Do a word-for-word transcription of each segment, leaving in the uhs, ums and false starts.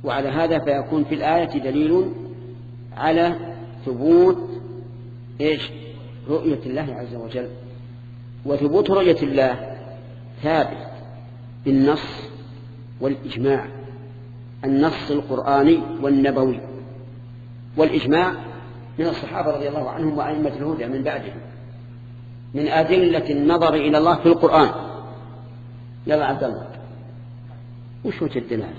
وعلى هذا فيكون في الآية دليل على ثبوت إيش؟ رؤية الله عز وجل. وثبوت رؤية الله ثابت بالنص والإجماع، النص القرآني والنبوي، والإجماع من الصحابة رضي الله عنهم وأئمة الهدى من بعدهم، من أدلة النظر إلى الله في القرآن. يلا عبد الله، وش وجه الدلالة؟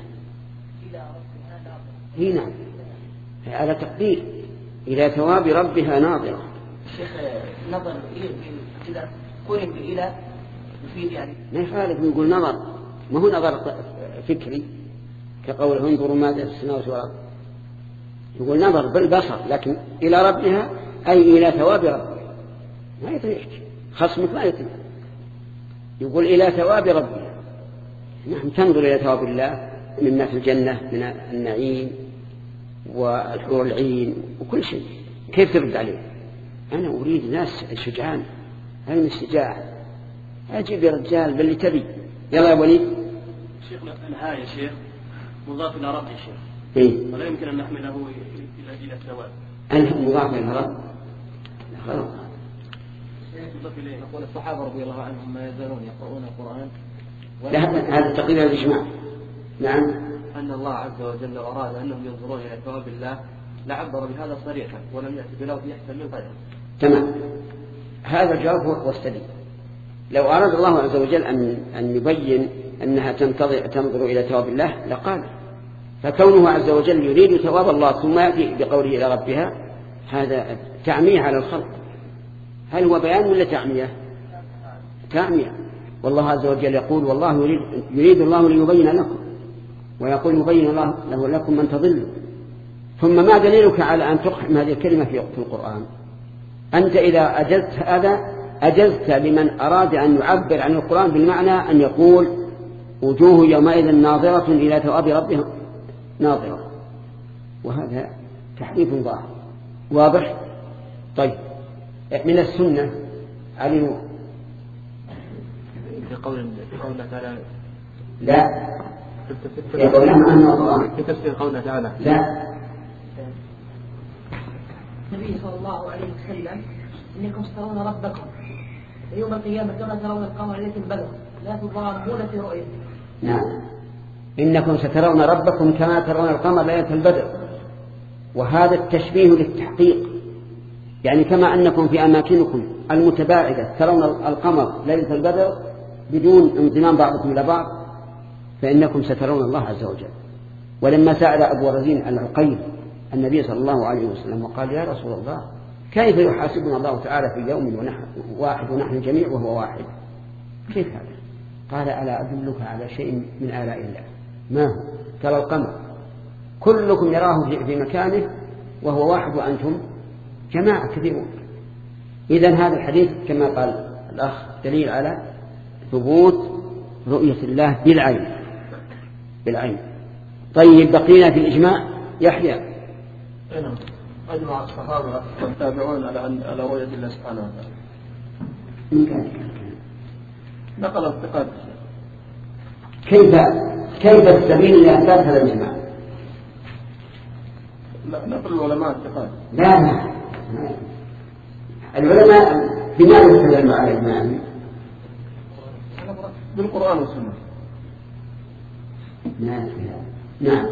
هي نعم، على تقدير إلى ثواب ربها ناظرة. الشيخ نظر إذا قرن بإلى يفيد يعني ما يخالف نقول نظر، ما هو نظر فكري كقول انظروا ماذا في السماوات والأرض، يقول نظر بالبصر، لكن إلى ربها أي إلى ثواب ربها. ما يطيق خصمك، ما يطيق، يقول إلى ثواب ربها. نحن تنظر إلى ثواب الله مما في الجنة من النعيم والحور العين وكل شيء. كيف ترد عليه؟ أنا أريد ناس شجعان، أين الشجاعة؟ أجيب يا رجال باللي تبي. يلا يا وليد. شيخنا النهاية يا شيخ مضاف إلى رب يا شيخ، إيه؟ ولا يمكن أن نحمله إلى إلى الثواب. أنت مضاف إلى رب؟ خلاص. يقول الصحابة رضي الله عنهم ما يزالون يقرؤون القرآن. لا، هذا تقرير الإجماع. نعم. أن الله عز وجل أراد أنهم ينظرون إلى ثواب الله لعبر بهذا صريحا ولم يأتي بلوث يحسن من غيره. تمام، هذا الجواب هو السديد. لو أراد الله عز وجل أن أن يبين أنها تنظر إلى ثواب الله لقال، فكونه عز وجل يريد ثواب الله ثم يأتي بقوله إلى ربها، هذا تعمية على الخلق. هل هو بيان ولا تعمية؟ تعمية. والله عز وجل يقول والله يريد, يريد الله ليبين لكم، ويقول يبين الله له لكم من تضلوا. ثم ما دليلك على أن تقحم هذه الكلمة في القرآن؟ أنت إذا أجزت هذا أجزت لمن أراد أن يعبر عن القرآن بالمعنى أن يقول وجوه يومئذ ناظرة إلى ثواب ربها ناظرة، وهذا تحريف ظاهر واضح. طيب، من السنة علموا في قول قولنا تعالى لا يقول أنه القرآن في تفسير قولنا تعالى لا. النبي صلى الله عليه وسلم إنكم سترون ربكم يوم القيامة كما ترون القمر ليلة البدر لا تضامون في رؤيته. نعم، إنكم سترون ربكم كما ترون القمر ليلة البدر، وهذا التشبيه للتحقيق، يعني كما أنكم في أماكنكم المتباعدة ترون القمر ليلة البدر بدون انضمام بعضكم إلى بعض، فإنكم سترون الله عز وجل. ولما سأل أبو رزين العقيل النبي صلى الله عليه وسلم وقال يا رسول الله كيف يحاسبنا الله تعالى في يوم ونحن واحد ونحن جميع وهو واحد؟ كيف هذا؟ قال ألا أدلك على شيء من آلاء الله؟ ما هو؟ ترى القمر كلكم يراه في مكانه وهو واحد وأنتم جماعة كثيرون. إذن هذا الحديث كما قال الأخ دليل على ثبوت رؤية الله بالعين بالعين. طيب، بقينا في الإجماع. يحيى. أجمع الصحابة والتابعون على على رؤية الله سبحانه وتعالى. من كان نقل الثقات. كيف كيف السبيل لأثبات هذا الإجماع؟ نقل العلماء الثقات. لا لا العلماء بماذا استدلوا على الإجماع؟ بالقرآن والسنة. نعم نعم.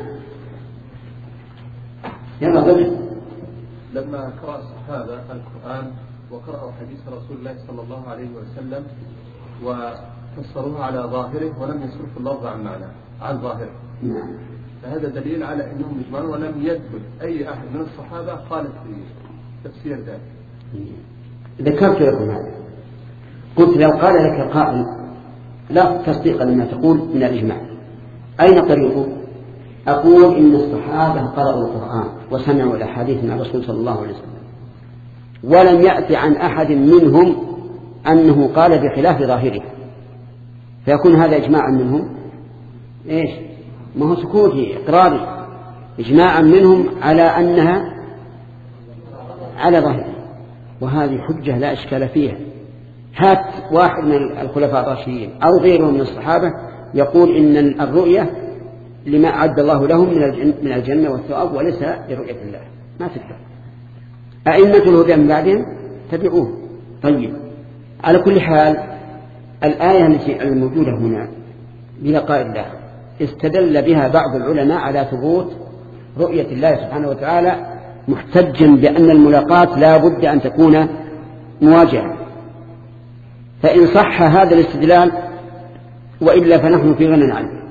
يلا قل. لما قرأ الصحابة القرآن وقرأوا حديث رسول الله صلى الله عليه وسلم وفسروه على ظاهره ولم يصرفوا اللفظ عن معناه عن ظاهره، نعم. فهذا دليل على أنهم يجمعون ولم يثبت أي أحد من الصحابة قال في تفسير ذلك. ذكرت لكم هذا، قلت لو قال لك قائل لا تصديق لما تقول من الإجماع، أين طريقه؟ أقول إن الصحابة قرأوا القرآن وسمعوا الأحاديث من الرسول صلى الله عليه وسلم، ولم يأتي عن أحد منهم أنه قال بخلاف ظاهره، فيكون هذا إجماعا منهم إيش؟ ما هو سكوتي إقراري، إجماعا منهم على أنها على ظاهره، وهذه حجة لا إشكال فيها. هات واحد من الخلفاء الراشدين أو غيرهم من الصحابة يقول إن الرؤية لما أعد الله لهم من الجنة والثواب وليس لرؤية الله، ما تكفر. أئمة الهدى من بعدهم تبعوه. طيب، على كل حال الآية التي الموجودة هنا بلقاء الله استدل بها بعض العلماء على ثبوت رؤية الله سبحانه وتعالى، محتجا بأن الملاقاة لا بد أن تكون مواجهة. فإن صح هذا الاستدلال وإلا فنحن في غنى عنه.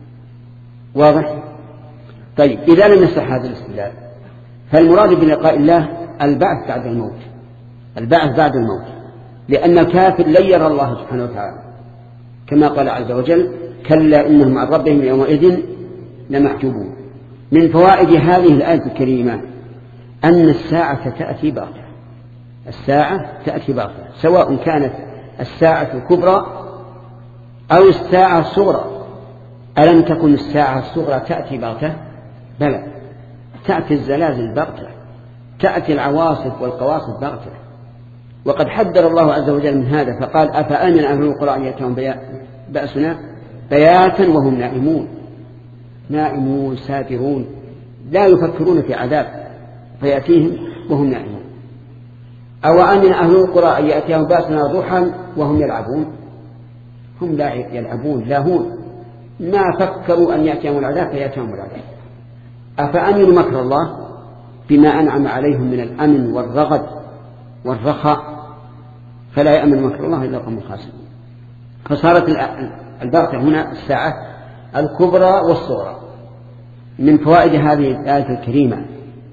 واضح؟ طيب، إذا لم يصح هذا الاستدلال فالمراد بلقاء الله البعث بعد الموت، البعث بعد الموت، لأن الكافر لن يرى الله سبحانه وتعالى، كما قال عز وجل: كلا إنهم عن ربهم يومئذ لمحجوبون. من فوائد هذه الآية الكريمة أن الساعة تأتي بغتة، الساعة تأتي بغتة، سواء كانت الساعة الكبرى أو الساعة الصغرى. ألم تكن الساعة الصغرى تأتي بغتة؟ بلى، تأتي الزلازل بغتة، تأتي العواصف والقواصف بغتة. وقد حذر الله عز وجل من هذا فقال: أفأمن أهل القرى أن يأتيهم بأسنا بياتا وهم نائمون، نائمون سافرون لا يفكرون في عذاب فيأتيهم وهم نائمون. أو أمن أهل القرى أن يأتيهم بأسنا ضحى وهم يلعبون، هم لا يلعبون لاهون، ما فكروا أن يأتيهم العذاب فيأتيهم العذاب. أفأمنوا مكر الله بما أنعم عليهم من الأمن والرغد والرخاء، فلا يأمن مكر الله إلا القوم الخاسرون. فصارت البغتة هنا الساعة الكبرى والصغرى. من فوائد هذه الآية الكريمة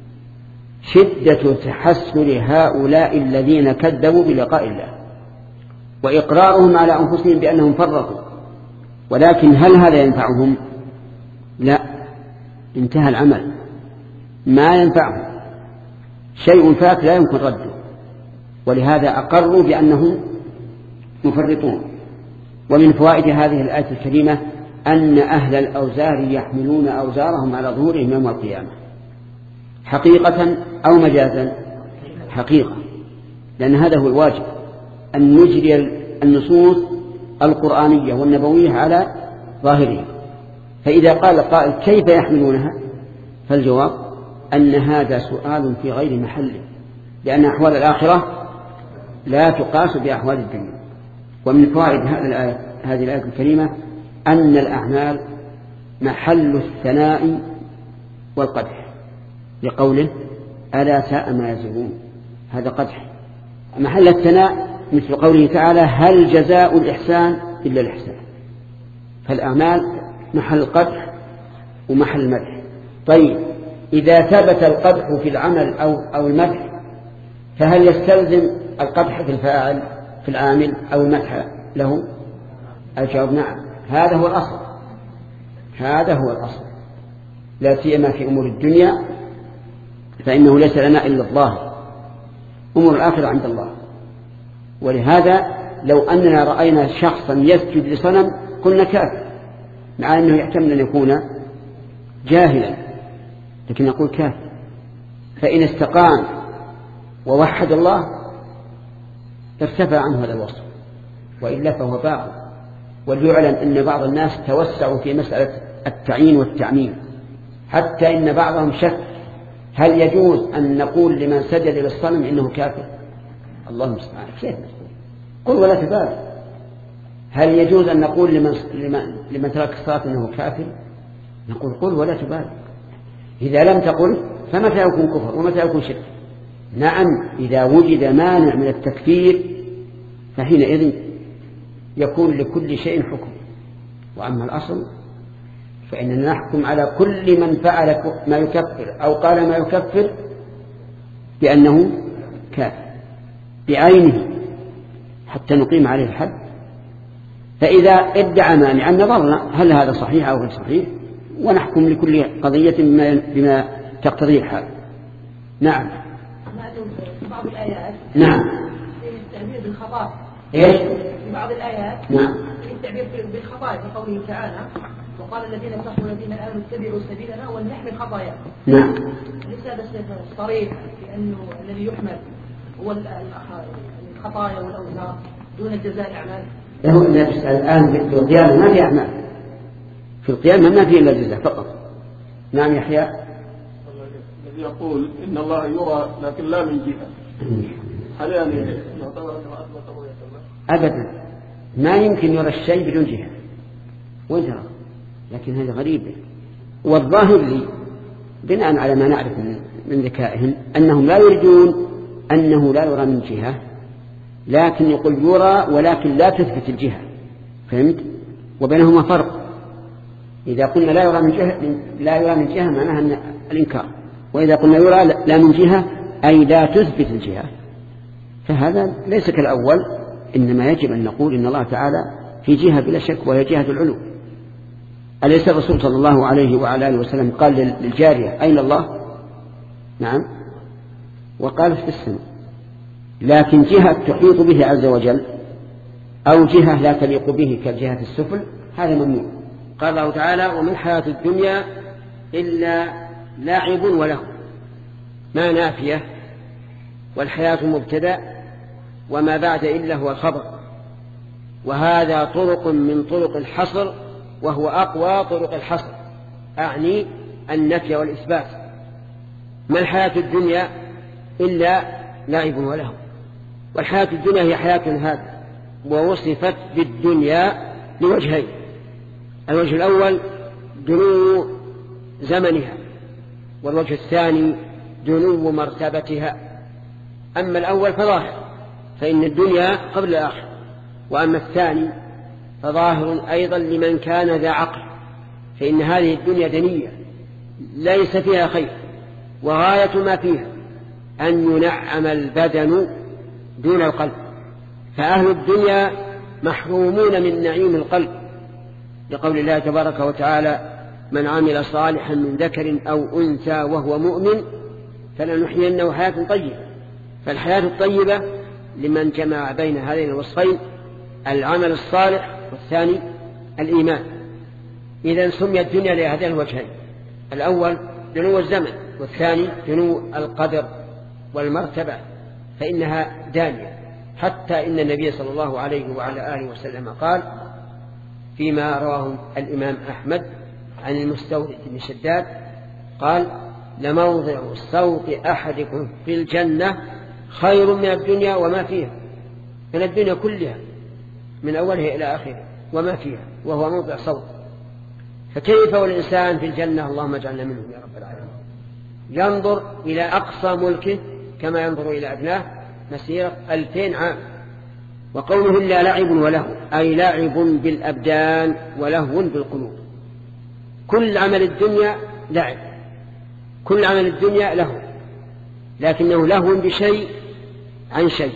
شدة تحسر هؤلاء الذين كذبوا بلقاء الله وإقرارهم على أنفسهم بأنهم فرطوا، ولكن هل هذا ينفعهم؟ لا، انتهى العمل، ما ينفعهم، شيء فات لا يمكن رده، ولهذا أقروا بأنهم مفرطون. ومن فوائد هذه الآية الكريمة أن أهل الأوزار يحملون أوزارهم على ظهورهم يوم القيامة، حقيقة أو مجازا؟ حقيقة، لأن هذا هو الواجب، أن نجري النصوص القرآنية والنبوية على ظاهرها. فإذا قال قائل: كيف يحملونها؟ فالجواب أن هذا سؤال في غير محله، لأن أحوال الآخرة لا تقاس بأحوال الدنيا. ومن فوائد هذه الآية الكريمة أن الأعمال محل الثناء والقدح، لقوله: ألا ساء ما يزرون، هذا قدح. محل الثناء مثل قوله تعالى: هل جزاء الإحسان إلا الإحسان. فالأعمال محل القدح ومحل المدح. طيب، إذا ثبت القدح في العمل أو, أو المدح، فهل يستلزم القدح في الفاعل في العامل أو المدح له؟ الجواب نعم، هذا هو الأصل، هذا هو الأصل، لا سيما في أمور الدنيا، فإنه ليس لنا إلا الظاهر، أمور الآخرة عند الله. ولهذا لو أننا رأينا شخصا يسجد لصنم قلنا كافر، مع أنه يحتمل أن يكون جاهلا، لكن نقول كافر. فإن استقام ووحد الله ارتفع عنه هذا الوصف، وإلا فهو باطل. وليعلم أن بعض الناس توسعوا في مسألة التعيين والتعميم، حتى إن بعضهم شك هل يجوز أن نقول لمن سجد للصنم إنه كافر؟ الله المستعان، كيف نقول؟ قل ولا تبالي. هل يجوز أن نقول لمن, لمن, لمن ترك الصلاة إنه كافر؟ نقول قل ولا تبالي. إذا لم تقل فمتى يكون كفر ومتى يكون شرك؟ نعم، إذا وجد مانع من التكفير فحينئذ يكون لكل شيء حكم. وأما الأصل فإننا نحكم على كل من فعل ما يكفر أو قال ما يكفر بأنه كافر بعينه حتى نقيم عليه الحد. فإذا ادعى مانعا نظرنا هل هذا صحيح أو غير صحيح، ونحكم لكل قضية بما, بما تقتضيه الحال. نعم. بعض الآيات نعم في التعبير بالخطأ. إيش؟ في بعض الآيات نعم في التعبير بالخطأ، في قوله تعالى: وقال الذين كفروا الذين آمنوا اتبعوا سبيلنا ولنحمل خطايا. نعم. ليس هذا صريح لأنه الذي يحمل هو الخطايا والأوزار دون الجزاء الأعمال. له النفس الآن بالقيامة ما في أعمال، في القيامة ما فيه إلا الجزاء فقط. نعم يحيى. الذي يقول إن الله يرى لكن لا من جهة، هل يعني يعتبر أنه أثبت رؤية الله؟ أبدا، ما يمكن يرى الشيء بدون جهة وانتهى، لكن هذا غريب. والظاهر لي بناء على ما نعرف من ذكائهم أنهم لا يريدون أنه لا يرى من جهة، لكن يقول يرى ولكن لا تثبت الجهة. فهمت؟ وبينهما فرق. إذا قلنا لا يرى من جهة لا يرى من جهة معناها الإنكار، وإذا قلنا يرى لا من جهة أي لا تثبت الجهة، فهذا ليس كالأول. إنما يجب أن نقول إن الله تعالى في جهة بلا شك وهي جهة العلو. أليس الرسول صلى الله عليه وعلى آله وسلم قال للجارية أين الله؟ نعم، وقالت في السماء. لكن جهة تحيط به عز وجل أو جهة لا تليق به كجهة السفل هذا ممنوع. قال الله تعالى وما الحياة الدنيا إلا لاعب وله، ما نافية، والحياة مبتدأ وما بعد إلا هو الخبر، وهذا طرق من طرق الحصر وهو أقوى طرق الحصر، أعني النفي والإثبات. ما الحياة الدنيا إلا لاعب وله، والحياة الدنيا هي حياة هذه، ووصفت بالدنيا لوجهين: الوجه الأول دنو زمنها، والوجه الثاني دنو مرتبتها. أما الأول فظاهر، فإن الدنيا قبل الآخر، وأما الثاني فظاهر أيضا لمن كان ذا عقل، فإن هذه الدنيا دنية ليس فيها خير، وغاية ما فيها أن ينعم البدن دون القلب، فأهل الدنيا محرومون من نعيم القلب، لقول الله تبارك وتعالى من عمل صالحا من ذكر أو أنثى وهو مؤمن فلنحيينه حياة طيبة. فالحياة الطيبة لمن جمع بين هذين الوصفين، العمل الصالح والثاني الإيمان. إذن سمي الدنيا لهذين الوجهين: الأول دنو الزمن، والثاني دنو القدر والمرتبة، فإنها دانية. حتى إن النبي صلى الله عليه وعلى آله وسلم قال فيما رواه الإمام أحمد عن المستورد بن شداد قال لموضع صوت أحدكم في الجنة خير من الدنيا وما فيها، من الدنيا كلها من أولها إلى آخره وما فيها، وهو موضع صوت. فكيف والإنسان في الجنة، اللهم اجعلنا منهم يا رب العالمين، ينظر إلى أقصى ملكه كما ينظر إلى أدناه مسيرة ألفين عام. وقوله إلا لعب وله، أي لعب بالأبدان ولهو بالقلوب. كل عمل الدنيا لعب، كل عمل الدنيا له، لكنه لهو بشيء عن شيء،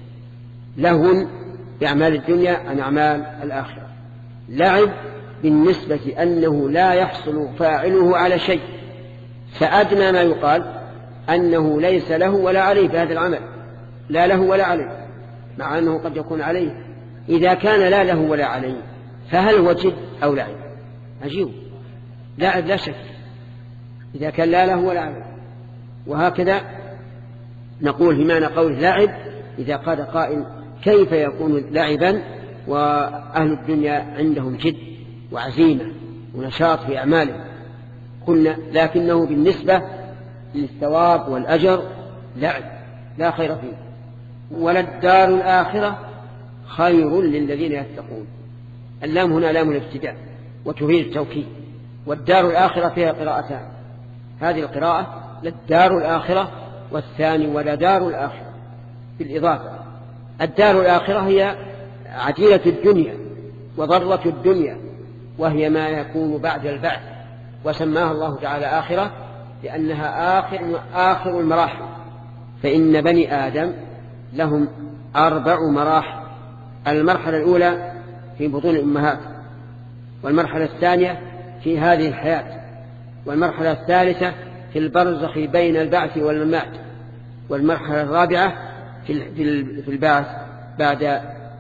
لهو بأعمال الدنيا عن أعمال الآخرة. لعب بالنسبة أنه لا يحصل فاعله على شيء، فأدنى ما يقال أنه ليس له ولا عليه في هذا العمل، لا له ولا عليه، مع أنه قد يكون عليه. إذا كان لا له ولا عليه فهل هو جد أو لعب؟ عجيب، لعب لا شك إذا كان لا له ولا عليه. وهكذا نقول بمعنى قول لعب إذا قال قائل كيف يكون لعبا وأهل الدنيا عندهم جد وعزيمة ونشاط في أعمالهم؟ قلنا لكنه بالنسبة للثواب والأجر لعب لا خير فيه. وللدار الآخرة خير للذين يتقون. اللام هنا لام الابتداء وتفيد التوكيد. والدار الآخرة فيها قراءتان، هذه القراءة للدار الآخرة، والثاني ولدار الآخرة بالإضافة. الدار الآخرة هي عجيلة الدنيا وضرة الدنيا، وهي ما يكون بعد البعث، وسماها الله تعالى آخرة لأنها آخر, آخر المراحل. فإن بني آدم لهم أربع مراحل: المرحلة الأولى في بطون الأمهات، والمرحلة الثانية في هذه الحياة، والمرحلة الثالثة في البرزخ بين البعث والممات، والمرحلة الرابعة في البعث بعد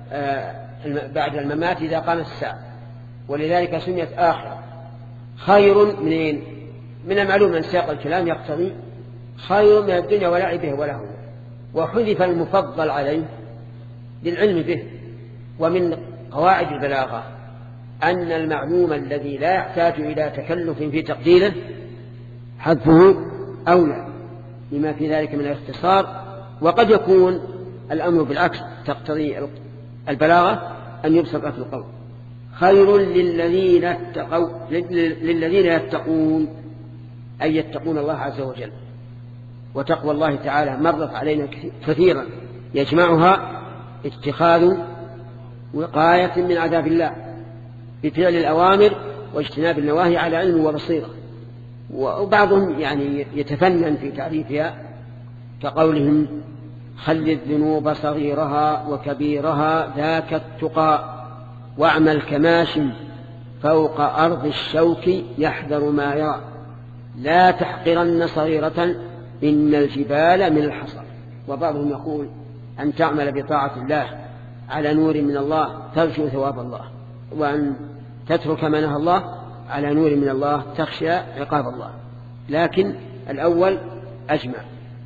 بعد الممات إذا قامت الساعة. ولذلك سميت آخرة. خير منين؟ من المعلوم أن سياق الكلام يقتضي خير من الدنيا ولعبه وله، وحذف المفضل عليه للعلم به. ومن قواعد البلاغة أن المعلوم الذي لا يحتاج إلى تكلف في تقديره حذفه أولى لما في ذلك من الاختصار. وقد يكون الأمر بالعكس، تقتضي البلاغة أن يبسط في القول. خير للذين اتقوا للذين يتقون أي يتقون الله عز وجل. وتقوى الله تعالى مرت علينا كثيرا يجمعها اتخاذ وقاية من عذاب الله بفعل الأوامر واجتناب النواهي على علم وبصيرة. وبعضهم يعني يتفنن في تعريفها كقولهم خل الذنوب صغيرها وكبيرها ذاك التقى واعمل كماش فوق أرض الشوك يحذر ما يرى لا تحقرن صغيرة إن الجبال من الحصى. وبعضهم يقول أن تعمل بطاعة الله على نور من الله ترجو ثواب الله، وأن تترك ما نهى الله على نور من الله تخشى عقاب الله. لكن الأول أجمع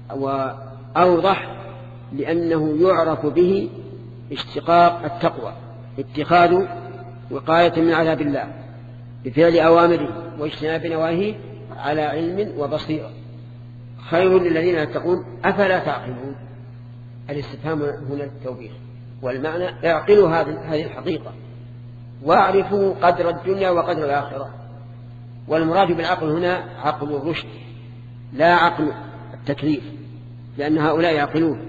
وأوضح لأنه يعرف به اشتقاق التقوى، اتخاذ وقاية من عذاب الله بفعل أوامره واجتناب نواهيه على علم وبصيرة. خير للذين يتقون أفلا تعقلون. الاستفهام هنا التوبيخ، والمعنى اعقلوا هذه الحقيقة واعرفوا قدر الدنيا وقدر الآخرة. والمراد بالعقل هنا عقل الرشد لا عقل التكليف، لأن هؤلاء يعقلون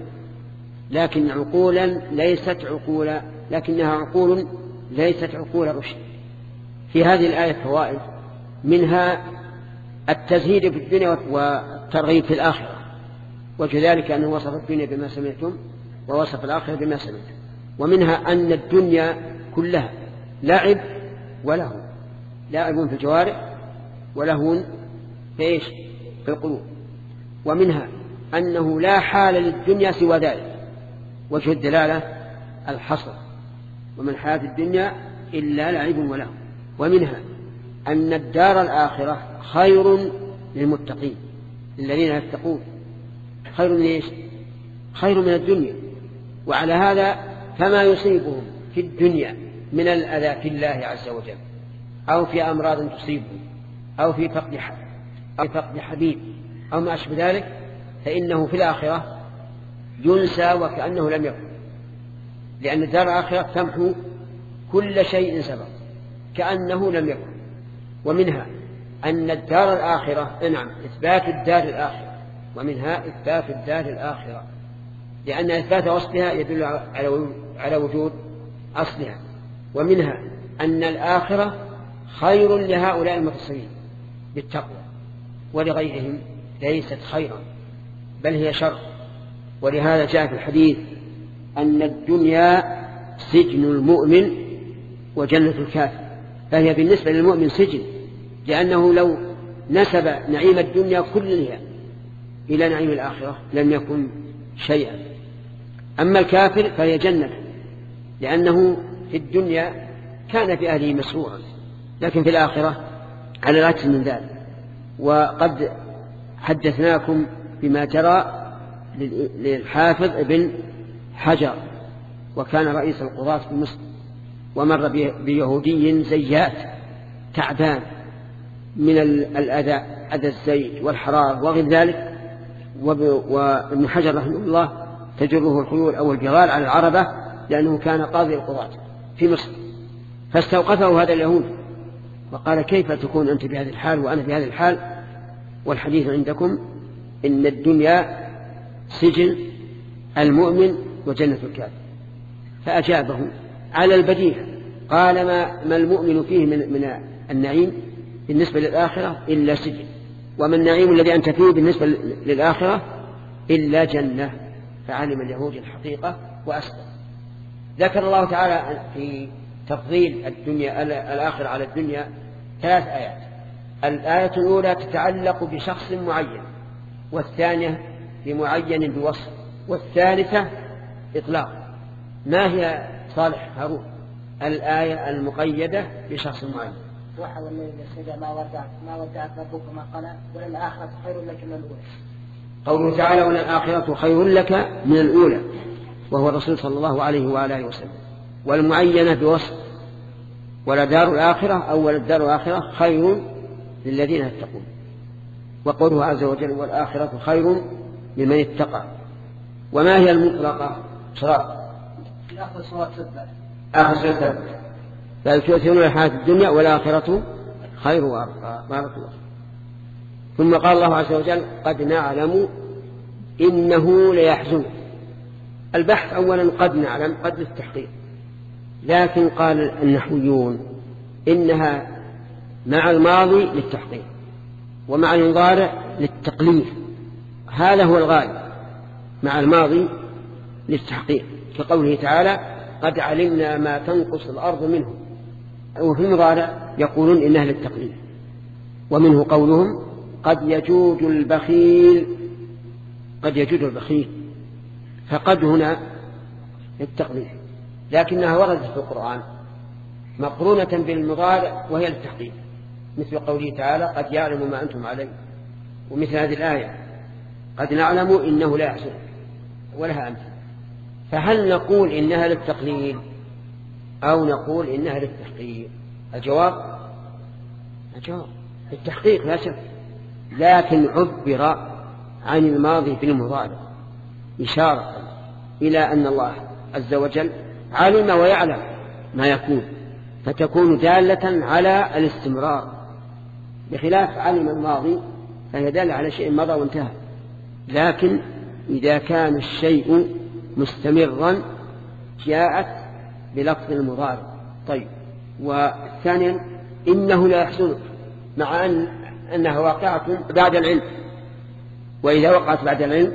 لكن عقولا ليست عقولا لكنها عقول ليست عقول رشد. في هذه الآية فوائد، منها التزهيد في الدنيا والترغيب في الآخرة، وكذلك أنه وصف الدنيا بما سمعتم ووصف الآخرة بما سمعتم. ومنها أن الدنيا كلها لعب ولهو، لعب في الجوارح ولهو في إيش؟ في القلوب. ومنها أنه لا حال للدنيا سوى ذلك، وجه الدلالة الحصر ومن حياة الدنيا إلا لعب ولهو. ومنها أن الدار الآخرة خير للمتقين الذين يتقون، خير من إيش؟ خير من الدنيا. وعلى هذا فما يصيبهم في الدنيا من الأذى في الله عز وجل أو في أمراض تصيبهم أو في فقد أو فقد حبيب أو ما أشبه ذلك، فإنه في الآخرة ينسى وكأنه لم يكن، لأن الدار الآخرة تمحو كل شيء سبق كأنه لم يكن. ومنها أن الدار الآخرة نعم إثبات الدار الآخرة، ومنها إثبات الدار الآخرة لأن إثبات وصفها يدل على وجود أصلها. ومنها أن الآخرة خير لهؤلاء المتصلين بالتقوى، ولغيرهم ليست خيرا بل هي شر. ولهذا جاء في الحديث أن الدنيا سجن المؤمن وجنة الكافر، فهي بالنسبة للمؤمن سجن، لأنه لو نسب نعيم الدنيا كلها إلى نعيم الآخرة لم يكن شيئا. أما الكافر فهي جنة، لأنه في الدنيا كان في أهله مسرورا، لكن في الآخرة على العكس من ذلك. وقد حدثناكم بما جرى للحافظ ابن حجر، وكان رئيس القضاة في مصر، ومر بيهودي زيات تعبان من الأذى، أذى الزيت والحرار وغير ذلك، وابن حجر رحمه الله تجره الخيول أو البغال على العربة لأنه كان قاضي القضاة في مصر. فاستوقفه هذا اليهود وقال كيف تكون أنت بهذه الحال وأنا بهذه الحال والحديث عندكم إن الدنيا سجن المؤمن وجنة الكافر. فأجابه على البديهة قال ما, ما المؤمن فيه من, من النعيم بالنسبة للآخرة إلا سجن، وما النعيم الذي أنت فيه بالنسبة للآخرة إلا جنة. فعلم اليهود الحقيقة وأسلم. ذكر الله تعالى في تفضيل الدنيا الآخرة على الدنيا ثلاث آيات. الآية الأولى تتعلق بشخص معين، والثانية بمعين بوصف، والثالثة إطلاق. ما هي صالح هارون الآية المقيدة بشخص معين؟ وحى والليل إذا ما ودعت ما ودعت ربك ما قلى وللآخرة خير لك من الأولى. قوله تعالى وللآخرة خير لك من الأولى، وهو الرسول صلى الله عليه وآله وسلم. والمعينة بوصف ولدار الآخرة أو ولدار الآخرة خير للذين يتقون. وقوله عز وجل والآخرة خير لمن اتقى. وما هي المطلقة؟ شراء آخر صلاة سبع آخر صلاة سبع بل تؤثرون الحياة الدنيا والآخرة خير وأبقى. بارك الله. ثم قال الله عز وجل قد نعلم إنه ليحزن. البحث أولا قد نعلم قد للتحقيق، لكن قال النحويون إنها مع الماضي للتحقيق ومع المضارع للتقليل، هذا هو الغالب، مع الماضي للتحقيق كقوله تعالى قد علمنا ما تنقص الأرض منه، وفي المضارع يقولون إنها للتقليل. ومنه قولهم قد يجود البخيل، قد يجود البخيل، فقد هنا للتقليل لكنها وردت في القرآن مقرونة بالمضارع وهي للتحقيق، مثل قوله تعالى قد يعلم ما أنتم عليه، ومثل هذه الآية قد نعلم إنه لا يحزن، ولها أمثل. فهل نقول إنها للتقليل أو نقول إنها للتحقيق؟ الجواب الجواب للتحقيق لا شك، لكن عبر عن الماضي بالمضارع إشارة إلى أن الله عز وجل علم ويعلم ما يكون، فتكون دالة على الاستمرار، بخلاف علم الماضي فهي دالة على شيء مضى وانتهى. لكن إذا كان الشيء مستمرا جاءت بلفظ المضارع. طيب، وثانيا إنه لا يحزنك، مع أن أنها واقعة بعد العلم، وإذا وقعت بعد العلم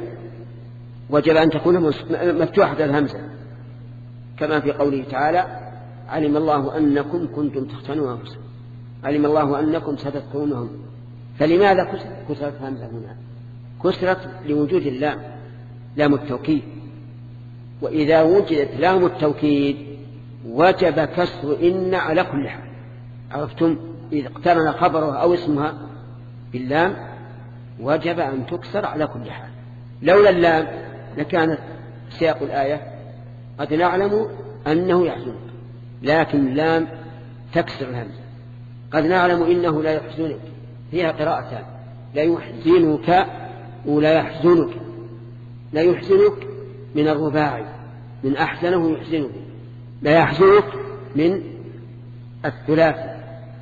وجب أن تكون مفتوحة الهمزة، كما في قوله تعالى علم الله أنكم كنتم تختنون أنفسكم، علم الله أنكم ستذكرونهم. فلماذا كسرت همزة هنا؟ كسرت لوجود اللام، لام التوكيد، وإذا وجدت لام التوكيد وجب كسر إن على كل حال. عرفتم؟ إذا اقترن خبرها أو اسمها باللام وجب أن تكسر على كل حال. لولا اللام لكانت سياق الآية قد نعلم أنه يحزنك، لكن اللام تكسر الهمزة. قد نعلم إنه لا يحزنك، فيها قراءتان، لا يحزنك ولا يحزنك. لا يحزنك من الرباعي، من أحزنه يحزنه. لا يحزنك من الثلاثي،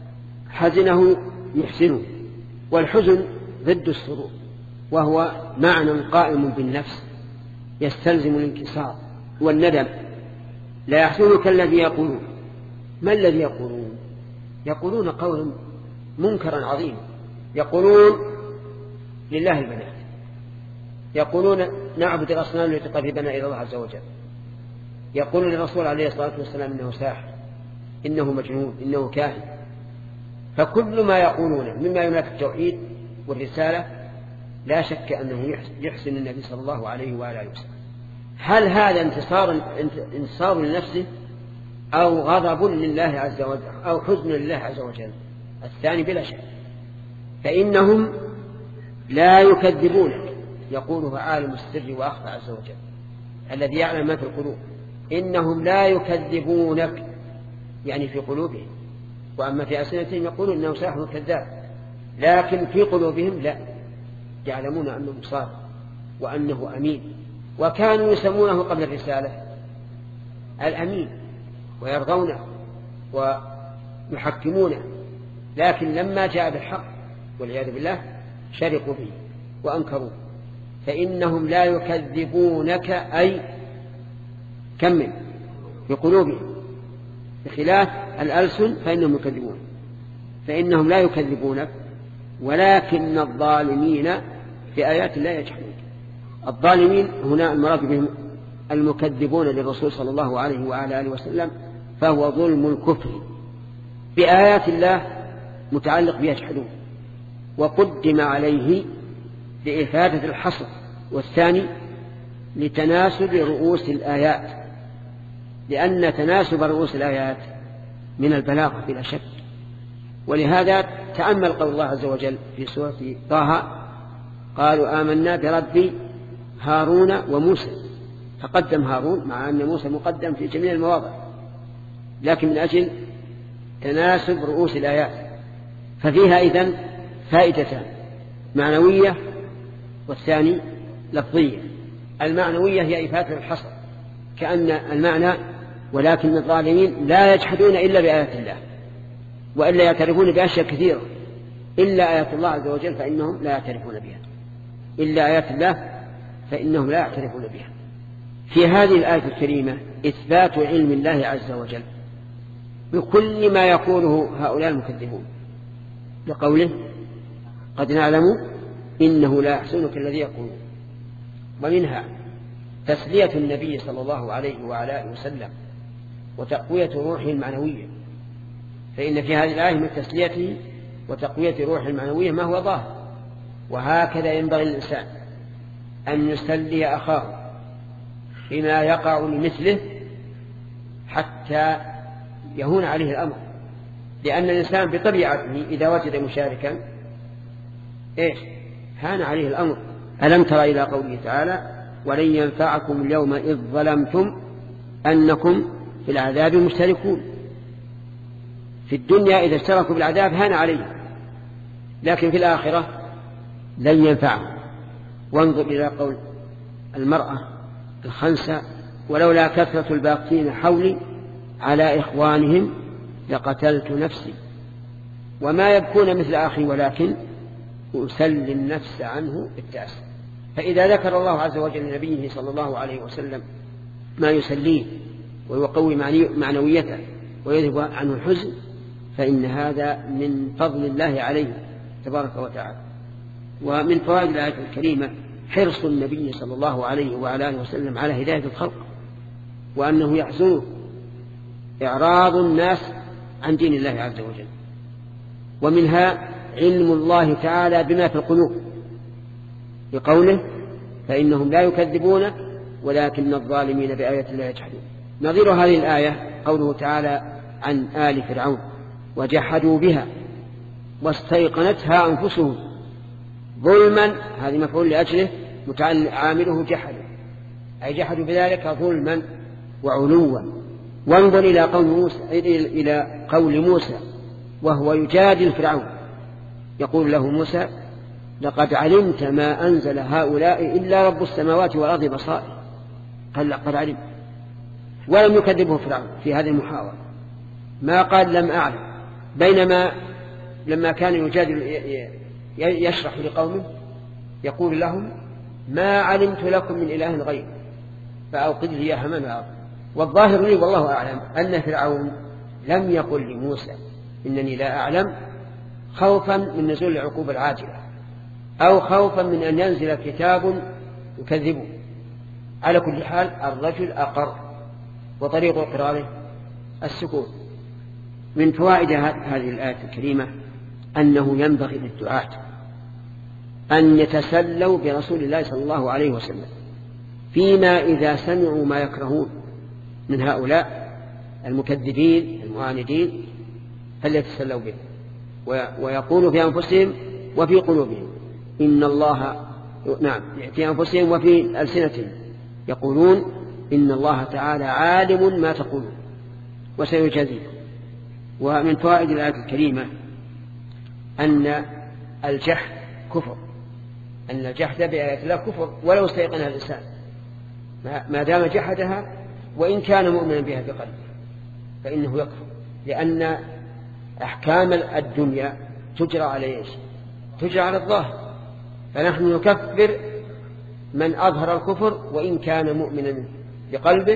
حزنه يحزنه. والحزن ضد السرور، وهو معنى قائم بالنفس يستلزم الانكسار والندم. لا يحزنك الذي يقولون. ما الذي يقولون؟ يقولون قولا منكرا عظيما، يقولون لله البنات، يقولون نعبد الأصنام لتقربنا إلى الله عز وجل، يقولون للرسول عليه الصلاة والسلام إنه ساحر، إنه مجنون، إنه كاهن. فكل ما يقولونه مما ينافي التوحيد والرسالة لا شك أنه يحسن النبي صلى الله عليه وآله وسلم. هل هذا انتصار انتصار لنفسه أو غضب لله عز وجل أو حزن لله عز وجل؟ الثاني بلا شك. فإنهم لا يكذبونك، يقوله عالم السر وأخفى عز وجل الذي يعلم ما في القلوب. إنهم لا يكذبونك يعني في قلوبهم، وأما في ألسنتهم يقولون إنه ساحر كذاب، لكن في قلوبهم لا، يعلمون أنه صادق وأنه أمين. وكانوا يسمونه قبل الرسالة الأمين ويرضونه ويحكمونه، لكن لما جاء بالحق والعياذ بالله شرقوا به وأنكروه. فإنهم لا يكذبونك أي كمل بقلوبهم، بخلاف الألسن فإنهم يكذبون. فإنهم لا يكذبونك ولكن الظالمين في آيات الله يجحدون. الظالمين هنا المراد بهم المكذبون للرسول صلى الله عليه وعلى آله وسلم، فهو ظلم الكفر بآيات الله متعلق بيجحدون، وقدم عليه لإفادة الحصر، والثاني لتناسب رؤوس الآيات، لأن تناسب رؤوس الآيات من البلاغة بلا شك. ولهذا تأمل قول الله عز وجل في سورة طه قالوا آمنا برب هارون وموسى، فقدم هارون مع أن موسى مقدم في جميع المواضع، لكن من أجل تناسب رؤوس الآيات، ففيها إذن فائدتان، معنوية والثاني لفظية. المعنوية هي إفادة الحصر، كأن المعنى ولكن الظالمين لا يجحدون إلا بآيات الله، وإلا يعترفون بأشياء كثيرة، إلا آيات الله عز وجل فإنهم لا يعترفون بها، إلا آيات الله فإنهم لا يعترفون بها. في هذه الآية الكريمة إثبات علم الله عز وجل بكل ما يقوله هؤلاء المكذبون، لقوله قد نعلم إنه لا يحزنك الذي يقولون. ومنها تسلية النبي صلى الله عليه وعلى آله وسلم وتقوية روحه المعنوية، فإن في هذه الآية من تسليته وتقوية روحه المعنوية ما هو ظاهر. وهكذا ينبغي للإنسان أن يسلي أخاه بما يقع لمثله حتى يهون عليه الأمر، لأن الإنسان بطبيعته إذا وجد مشاركا إيش هان عليه الأمر. ألم تر إلى قوله تعالى ولن ينفعكم اليوم إذ ظلمتم أنكم في العذاب مشتركون. في الدنيا إذا اشتركوا بالعذاب هان عليهم، لكن في الآخرة لن ينفعهم. وانظر إلى قول المرأة الخنسة ولولا كثرة الباقين حولي على إخوانهم لقتلت نفسي وما يبكون مثل أخي ولكن أسلي النفس عنه بالتأسى. فإذا ذكر الله عز وجل لنبيه صلى الله عليه وسلم ما يسليه ويقوي معنويته ويذهب عنه الحزن، فإن هذا من فضل الله عليه تبارك وتعالى. ومن فوائد الآية الكريمة حرص النبي صلى الله عليه وعلى آله وسلم على هداية الخلق، وأنه يحزنه إعراض الناس عن دين الله عز وجل. ومنها علم الله تعالى بما في القلوب بقوله فإنهم لا يكذبون ولكن الظالمين بآيات الله يجحدون. نظير هذه الآية قوله تعالى عن آل فرعون وجحدوا بها واستيقنتها أنفسهم ظلما، هذه مفعول لأجله عامله جحدوا، أي جحدوا بذلك ظلما وعلوا. وانظر إلى قول موسى إلى قول موسى وهو يجادل فرعون، يقول له موسى لقد علمت ما أنزل هؤلاء إلا رب السماوات والأرض بصائر. قال لقد علمت، ولم يكذبه فرعون في هذه المحاورة، ما قال لم أعلم، بينما لما كان يجادل يشرح لقومه يقول لهم ما علمت لكم من إله غير فأوقد لي يا هامان الأرض. والظاهر لي والله أعلم أن فرعون لم يقل لموسى إنني لا أعلم خوفا من نزول العقوبة العاجلة أو خوفا من أن ينزل كتاب يكذبه. على كل حال الرجل أقر، وطريق إقراره السكوت. من فوائد هذه الآية الكريمة أنه ينبغي للدعاة أن يتسلوا برسول الله صلى الله عليه وسلم فيما إذا سمعوا ما يكرهون من هؤلاء المكذبين المعاندين فليتسلوا به، ويقولوا في أنفسهم وفي قلوبهم إن الله، نعم في أنفسهم وفي ألسنتهم يقولون إن الله تعالى عالم ما تقولون وسيجازيكم. ومن فوائد الآية الكريمة أن الجحد كفر، أن الجحد بآيات الله كفر ولو استيقنها الإنسان ما دام جحدها وإن كان مؤمنا بها بقلبه فإنه يكفر، لأن أحكام الدنيا تجرى على إيش؟ تجرى على الظاهر، فنحن نكفر من أظهر الكفر وإن كان مؤمنا بقلبه،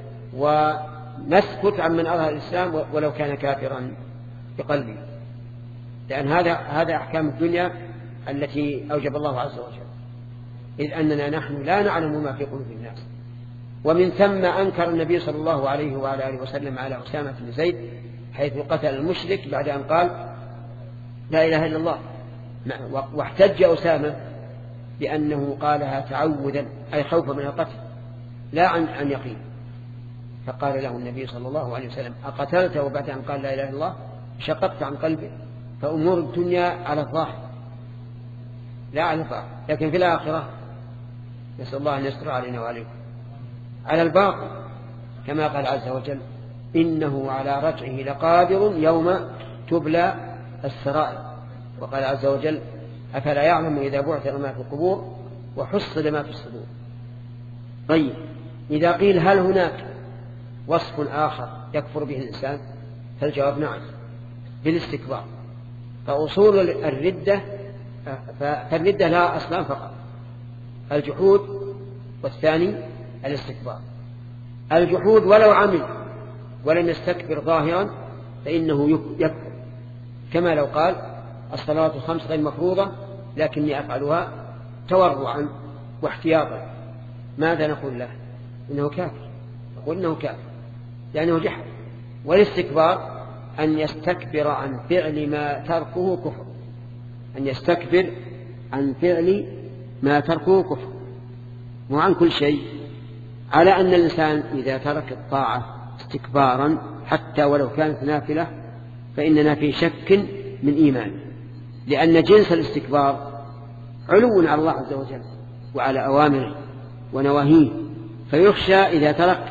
ونسكت عن من أظهر الإسلام ولو كان كافرا بقلبه، لأن هذا هذا أحكام الدنيا التي أوجب الله عز وجل، إذ أننا نحن لا نعلم ما في قلوب الناس. ومن ثم أنكر النبي صلى الله عليه وعلى آله وسلم على أسامة بن زيد حيث قتل المشرك بعد أن قال لا إله إلا الله، واحتج أسامة بأنه قالها تعوذا أي خوفا من القتل لا عن عن يقين، فقال له النبي صلى الله عليه وسلم أقتلته وبعد أن قال لا إله إلا الله؟ شققت عن قلبه. فأمور الدنيا على الظاهر لا على الظاهر، لكن في الآخرة نسأل الله أن يستر علينا وعليكم على الباطل، كما قال عز وجل إنه على رجعه لقادر يوم تبلى السرائر. وقال عز وجل أفلا يعلم إذا بعثر ما في القبور وحصل ما في الصدور. طيب إذا قيل هل هناك وصف آخر يكفر به الإنسان؟ فالجواب نعم، بالاستكبار. فأصول الردة فالردة لها أصلان فقط، الجحود والثاني الاستكبار. الجحود ولو عمل ولم يستكبر ظاهرا فإنه يكفر، كما لو قال الصلاة الخمس غير مفروضة لكني أفعلها تورعا واحتياطا، ماذا نقول له؟ إنه كافر، نقول إنه كافر لأنه جحد. والاستكبار أن يستكبر عن فعل ما تركه كفر، أن يستكبر عن فعل ما تركه كفر، مو عن كل شيء. على أن الإنسان إذا ترك الطاعة استكبارا حتى ولو كانت نافلة فإننا في شك من إيمان، لأن جنس الاستكبار علو على الله عز وجل وعلى أوامره ونواهيه، فيخشى إذا ترك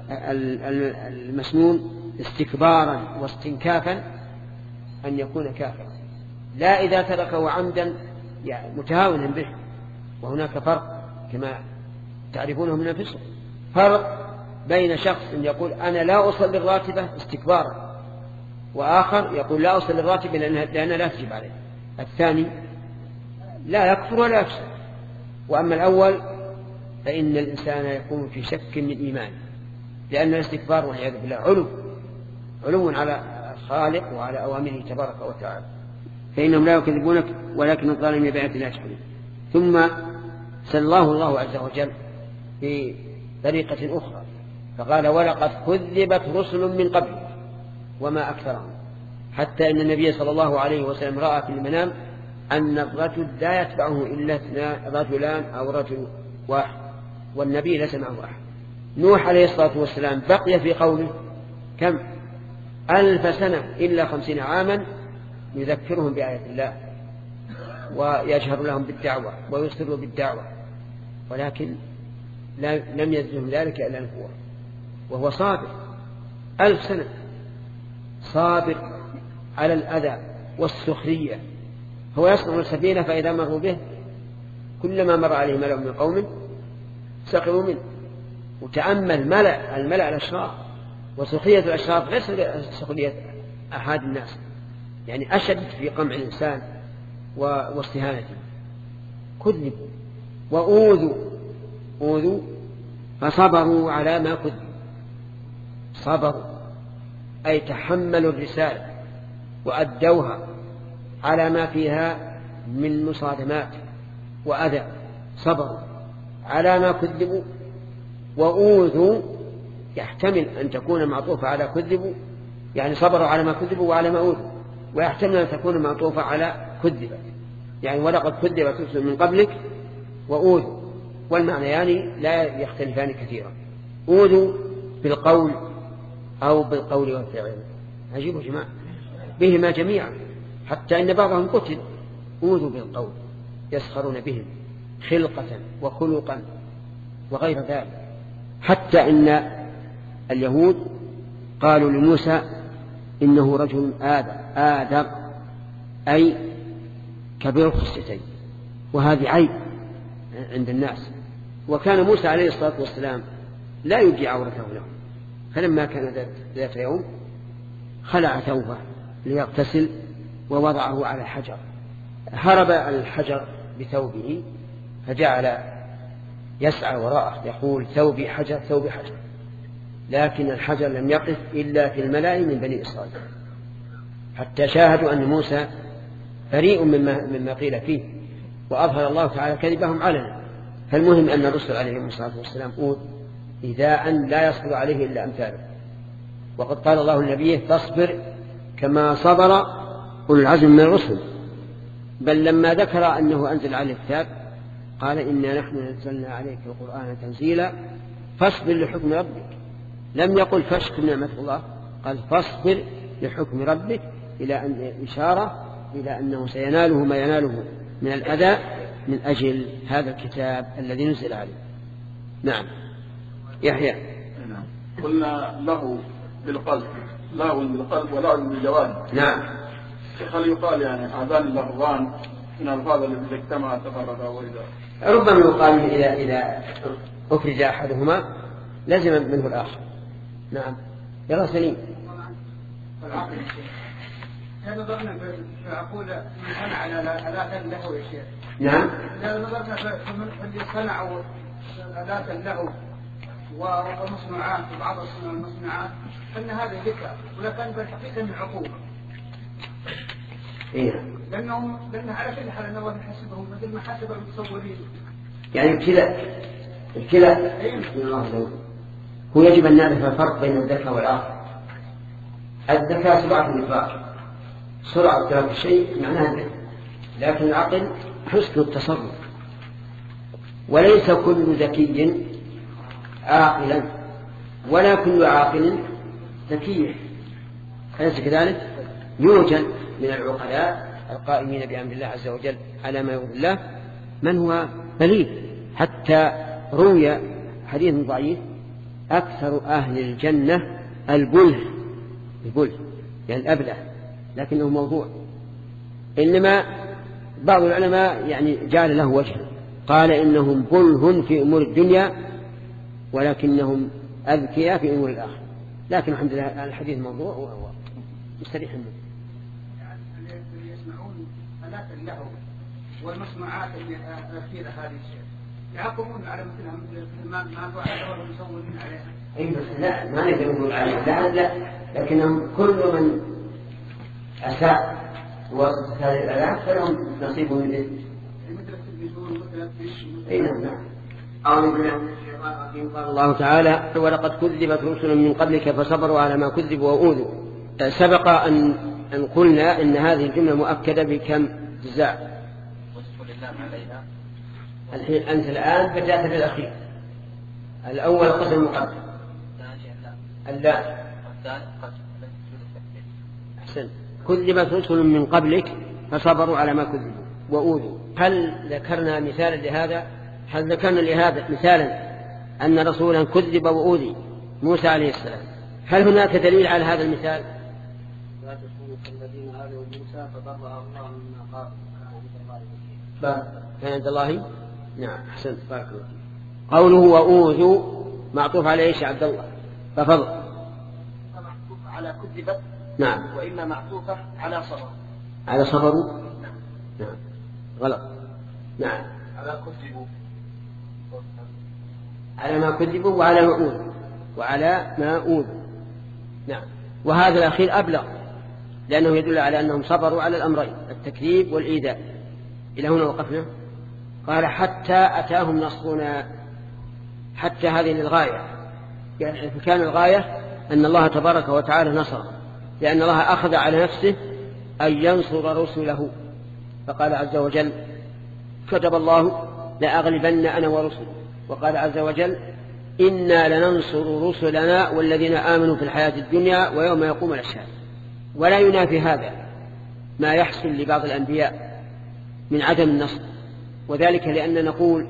المسنون استكبارا واستنكافا أن يكون كافرا، لا إذا تركه عمدا يعني متهاونا به. وهناك فرق كما تعرفونه من الفسق، فرق بين شخص يقول أنا لا أصلي الراتبة استكبارا، وآخر يقول لا أصلي الراتبة لأنها لا تجب عليه. الثاني لا يكفر ولا يفسق. وأما الأول فإن الإنسان يكون في شك من إيمان، لأن الاستكبار والعياذ بالله علو علو على الخالق وعلى أوامره تبارك وتعالى، فإنهم لا يكذبونك ولكن الظالمين بآيات الله يجحدون. ثم سلاه الله عز وجل في طريقة أخرى فقال ولقد كذبت رسل من قبل وما أكثرهم، حتى أن النبي صلى الله عليه وسلم رأى في المنام أن الرجل لا يتبعه إلا رجلان أو رجل واحد، والنبي ليس معه أحد. نوح عليه الصلاة والسلام بقي في قومه كم ألف سنة إلا خمسين عاما يذكرهم بآيات الله ويجهر لهم بالدعوة ويصر بالدعوة، ولكن لم يزلهم ذلك إلا النفور، وهو صابر ألف سنة صابر على الأذى والسخرية. هو يصنع السفينة فإذا مروا به كلما مر عليه ملأ من قوم سخروا منه. وتأمل ملأ الملأ الأشراف وسخرية الأشراف غير سخرية أحد الناس، يعني أشد في قمع الإنسان واستهانته. كذبوا وأوذوا أوذوا فصبروا على ما كذبوا، صبروا أي تحملوا الرسالة وأدوها على ما فيها من مصادمات وأذى، صبروا على ما كذبوا. وأوذوا يحتمل أن تكون معطوفة على كذبوا، يعني صبروا على ما كذبوا وعلى ما أوذوا، ويحتمل أن تكون معطوفة على كذبت، يعني ولقد كذبت رسل من قبلك وأوذوا، والمعنى يعني لا يختلفان كثيرا. أوذوا بالقول أو بالقول والفعل، عجيب جماعة بهما جميعا، حتى إن بعضهم قتل. أوذوا بالقول يسخرون بهم خلقة وخلقا وغير ذلك، حتى إن اليهود قالوا لموسى إنه رجل آدم آدم أي كبير خصيتين، وهذه عيب عند الناس. وكان موسى عليه الصلاة والسلام لا يبدي عورته لهم، فلما كان ذات يوم خلع ثوبه ليغتسل ووضعه على الحجر، هرب الحجر بثوبه فجعل يسعى وراءه يقول ثوبي حجر ثوبي حجر، لكن الحجر لم يقف إلا في الملأ من بني إسرائيل، حتى شاهدوا أن موسى بريء مما, مما قيل فيه، وأظهر الله تعالى كذبهم علنا. فالمهم أن الرسل عليهم الصلاة والسلام أوذ إيذاء لا يصبر عليه إلا أمثاله. وقد قال الله لنبيه فاصبر كما صبر أولو العزم من الرسل، بل لما ذكر أنه أنزل عليه الكتاب قال إنا نحن نزلنا عليك القرآن تنزيلا فاصبر لحكم ربك، لم يقل فاشكر نعمة الله، قال فاصبر لحكم ربك، إلى أن إشارة إلى أنه سيناله ما يناله من الأذى من أجل هذا الكتاب الذي نزل عليه. نعم يحيى. قلنا له بالقلب، لهو بالقلب ولعب بالجوارح. نعم. هل يقال يعني هذان اللفظان من الألفاظ التي اجتمع تفرقا وإذا ربما يقال إذا إذا أفرج أحدهما لازم منه الآخر. نعم. يلا سليم. هذا نظرنا في عقول من صنع على آلات له يا شيخ. نعم. إذا نظرنا في من صنعوا آلات له ومصنوعات وبعض المصنوعات أن هذا ذكر ولكن بالحقيقة من عقوبة. إيه. لأنهم لأن على كل حال أن الله يحسبهم مثل ما حسب المتصورين. يعني ابتلاء ابتلاء من الله. هو يجب أن نعرف الفرق بين الذكاء والآخر. الذكاء سرعة الإدراك، سرعة إدراك الشيء معناها الذكاء، لكن العقل حسن التصرف. وليس كل ذكي عاقلا ولا كل عاقل ذكي، أليس كذلك؟ يوجد من العقلاء القائمين بأمر الله عز وجل على ما يرضي الله من هو بليغ، حتى روي حديث ضعيف أكثر أهل الجنة البله، البله يعني الأبله، لكنه موضوع. إنما بعض العلماء يعني جعل له وجه، قال إنهم بله في أمور الدنيا ولكنهم أذكياء في أمور الآخرة. لكن الحمد لله الحديث موضوع وهو مستريح منه. اللي يسمعون آلات اللهو والمسموعات الأخيرة هذه الشيء يعاقبون على مثلها مثل ما ما فعلوا المصورين عليها. أي بس لا ما نقدر نقول عليها لا لا، لكنهم كل من أساء وسط هذه الآلات فلهم نصيب من الإثم. مثل التلفزيون مثل الفيش. أي نعم. أو نقول قال الله تعالى ولقد كذبت رسل من قبلك فصبروا على ما كذبوا وأوذوا. سبق أن أن قلنا إن هذه الجملة مؤكدة بكم جزاء. الحين أنت الآن بدأت بالأخير. الأول قسم مقدم. اللا. أحسن. كذبت رسل من قبلك فصبروا على ما كذبوا وأوذوا. هل ذكرنا مثالا لهذا؟ هل ذكرنا لهذا مثالا أن رسولا كذب وأوذي موسى عليه السلام؟ هل هناك دليل على هذا المثال؟ لا تكونوا كالذين آذوا موسى فبرأه الله مما قال كان عند الله. نعم أحسنت بارك الله. قوله وأوذوا معطوف على إيش عبد الله؟ ففضل. معطوف على كذبت. نعم. وإما معطوفة على صبر. على صبروا. نعم. نعم غلط. نعم. على كذبوا. على ما كذبوا وعلى ما أوذوا وعلى ما أوذوا. نعم. وهذا الأخير أبلغ لأنه يدل على أنهم صبروا على الأمرين التكذيب والإيذاء. إلى هنا وقفنا. قال حتى أتاهم نصرنا. حتى هذه للغاية، يعني كان الغاية أن الله تبارك وتعالى نصر، لأن الله أخذ على نفسه أن ينصر رسله، فقال عز وجل كتب الله لأغلبن أنا ورسلي. وقال عز وجل إنا لننصر رسلنا والذين آمنوا في الحياة الدنيا ويوم يقوم الأشهاد. ولا ينافي هذا ما يحصل لبعض الأنبياء من عدم النصر، وذلك لأن نقول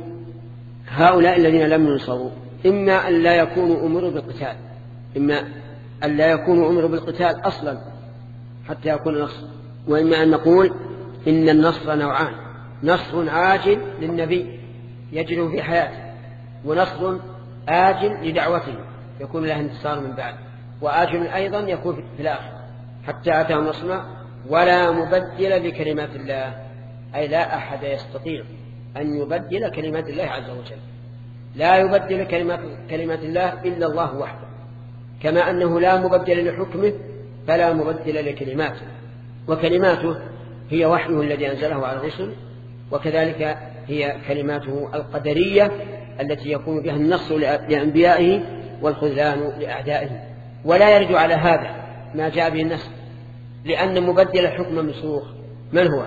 هؤلاء الذين لم ينصروا إما أن لا يكونوا أمروا بالقتال، إما أن لا يكونوا أمروا بالقتال أصلا حتى يكون نصر، وإما أن نقول إن النصر نوعان: نصر عاجل للنبي يجده في حياته، ونصر آجل لدعوته يكون له انتصار من بعد، وآجل أيضا يكون في الآخر حتى أتاهم نصرنا ولا مبدل لكلمات الله، أي لا أحد يستطيع أن يبدل كلمات الله عز وجل، لا يبدل كلمات, كلمات الله إلا الله وحده، كما أنه لا مبدل لحكمه فلا مبدل لكلماته، وكلماته هي وحيه الذي أنزله على الرسل، وكذلك هي كلماته القدرية التي يكون بها النصر لأنبيائه والخذلان لأعدائه. ولا يرد على هذا ما جاء به النصر، لأن مبدل الحكم منسوخ من هو؟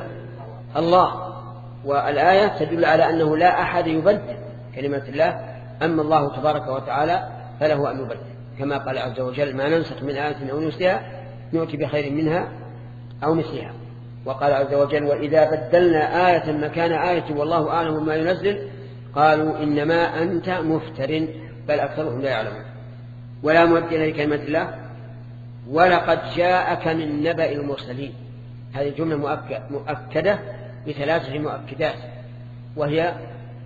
الله، والآية تدل على أنه لا أحد يبدل كلمة الله، أما الله تبارك وتعالى فله أن يبدل، كما قال عز وجل ما ننسخ من آية أو ننسها نؤتي بخير منها أو مثلها. وقال عز وجل وإذا بدلنا آية مكان آية والله أعلم ما ينزل قالوا إنما أنت مفتر بل أكثرهم لا يعلمون. ولا مبدل لكلمة الله ولقد جاءك من نبأ المرسلين. هذه الجملة مؤكدة بثلاثة مؤكدات، وهي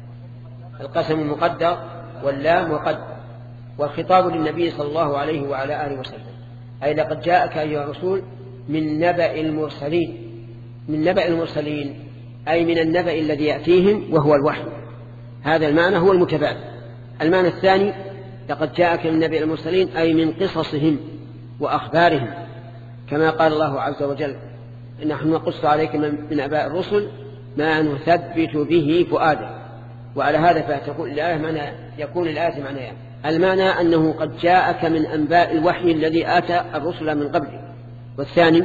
القسم المقدر واللام وقد، والخطاب للنبي صلى الله عليه وعلى آله وسلم، أي لقد جاءك أيها الرسول من نبأ المرسلين. من نبأ المرسلين أي من النبأ الذي يأتيهم وهو الوحي. هذا المعنى هو المتبادل. المعنى الثاني لقد جاءك من نبأ المرسلين أي من قصصهم وأخبارهم، كما قال الله عز وجل نحن نقص عليك من أنباء الرسل ما نثبت به فؤادك. وعلى هذا فتكون الآية معنى يكون الآية معنى المعنى أنه قد جاءك من أنباء الوحي الذي آتى الرسل من قبل، والثاني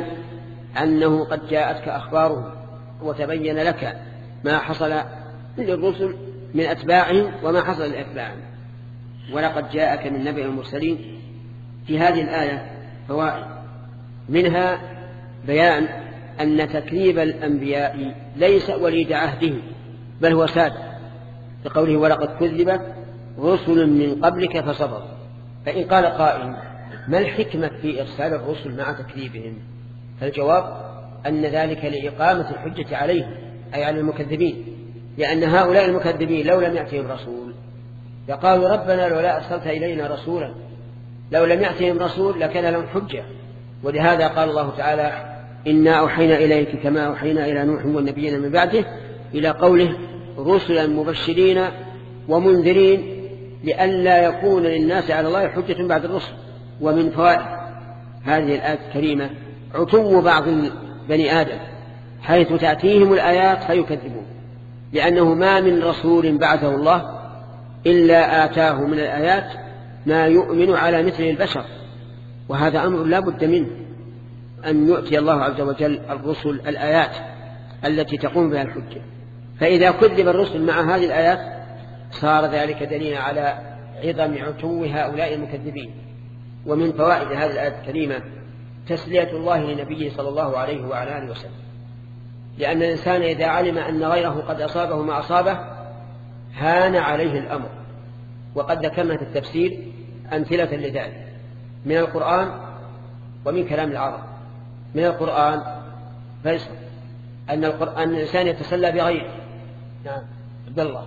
أنه قد جاءتك أخبارهم وتبين لك ما حصل للرسل من أتباعهم وما حصل لأتباعهم. ولقد جاءك من نبأ المرسلين في هذه الآية فوائد، منها بيان أن تكذيب الأنبياء ليس وليد عهدهم بل هو ساد، بقوله ولقد كذبت رسل من قبلك فصبروا. فإن قال قائل ما الحكمة في إرسال الرسل مع تكذيبهم؟ فالجواب أن ذلك لإقامة الحجة عليهم أي على المكذبين، لأن هؤلاء المكذبين لو لم يأتهم رسول فقالوا ربنا لولا أرسلت إلينا رسولا، لو لم يأتهم رسول لكان لهم حجة. ولهذا قال الله تعالى إنا أوحينا إليك كما أوحينا إلى نوح والنبيين من بعده، إلى قوله رسلا مبشرين ومنذرين لئلا يكون للناس على الله حجة بعد الرسل. ومن فوائد هذه الآية الكريمة عتو بعض بني آدم حيث تأتيهم الآيات فيكذبون، لأنه ما من رسول بعثه الله إلا آتاه من الآيات ما يؤمن على مثل البشر، وهذا أمر لا بد منه، أن يؤتي الله عز وجل الرسل الآيات التي تقوم بها الحجة. فإذا كذب الرسل مع هذه الآيات صار ذلك دليلا على عظم عتو هؤلاء المكذبين. ومن فوائد هذه الآية الكريمة تسلية الله لنبيه صلى الله عليه وعلى آله وسلم، لأن الإنسان إذا علم أن غيره قد أصابه ما أصابه هان عليه الأمر. وقد ذكرنا في التفسير أمثلة لذلك من القرآن ومن كلام العرب. من القرآن فيصل أن القرآن الإنسان يتسلى بغيره. نعم عبد الله.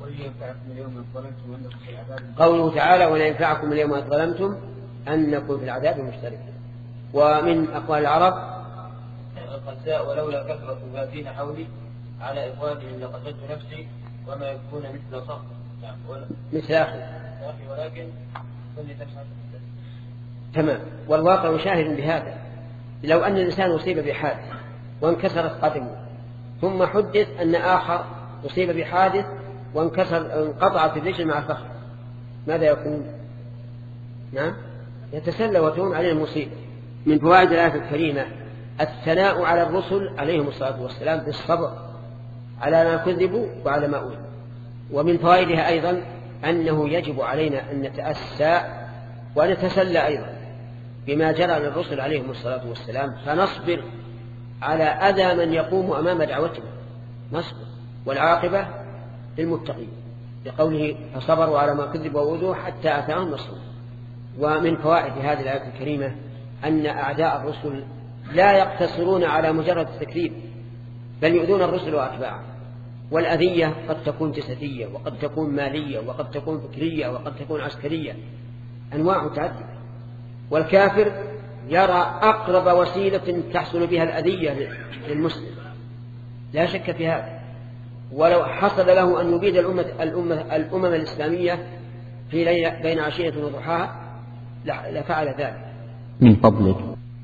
قوله تعالى ولا ينفعكم اليوم إذ ظلمتم أنكم في العذاب مشتركون. ومن أقوال العرب قد جاء ولولا كثرة البادين حولي على إخوانهم لقتلت نفسي وما يكون مثل صخر مثل آخر ولكن كل تفسير تمام. والواقع شاهد بهذا. لو أن الإنسان أصيب بحادث وانكسرت قدمه ثم حدث أن آخر أصيب بحادث وانكسر انقطعت الرجل مع الفخذ، ماذا يكون؟ نعم يتسلى وتهون عليه المصيبة. من فوائد الآية الكريمة الثناء على الرسل عليهم الصلاة والسلام بالصبر على ما كذبوا وعلى ما أوذوا. ومن فوائدها أيضا أنه يجب علينا أن نتأسى ونتسلى أيضا بما جرى للرسل عليهم الصلاة والسلام، فنصبر على أذى من يقوم أمام دعوتنا، نصبر والعاقبة للمتقين، لقوله فصبروا على ما كذبوا وأوذوا حتى أتاهم نصرنا. ومن فوائد هذه الآية الكريمة أن أعداء الرسل لا يقتصرون على مجرد التكذيب بل يؤذون الرسل وأتباعهم. والأذية قد تكون جسدية وقد تكون مالية وقد تكون فكرية وقد تكون عسكرية، أنواع متعددة. والكافر يرى أقرب وسيلة تحصل بها الأذية للمسلم، لا شك في هذا. ولو حصل له أن يبيد الأمة, الأمة, الأمم الإسلامية في ليلة بين عشية وضحاها لفعل ذلك. من فضلك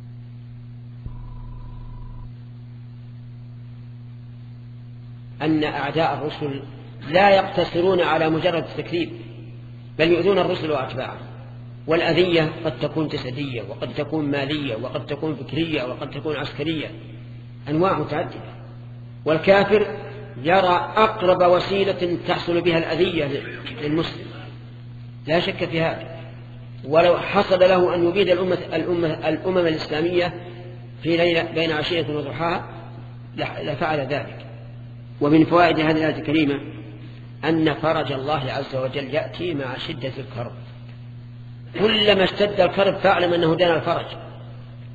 أن أعداء الرسل لا يقتصرون على مجرد التكذيب بل يؤذون الرسل وأتباعهم. والأذية قد تكون جسدية وقد تكون مالية وقد تكون فكرية وقد تكون عسكرية، أنواع متعددة. والكافر يرى أقرب وسيلة تحصل بها الأذية للمسلم، لا شك في هذا. ولو حصل له أن يبيد الأمة, الأمة, الأمم الإسلامية في ليلة بين عشية وضحاها لفعل ذلك. ومن فوائد هذه الآية الكريمة أن فرج الله عز وجل يأتي مع شدة الكرب. كلما اشتد الكرب فاعلم أنه دنا الفرج،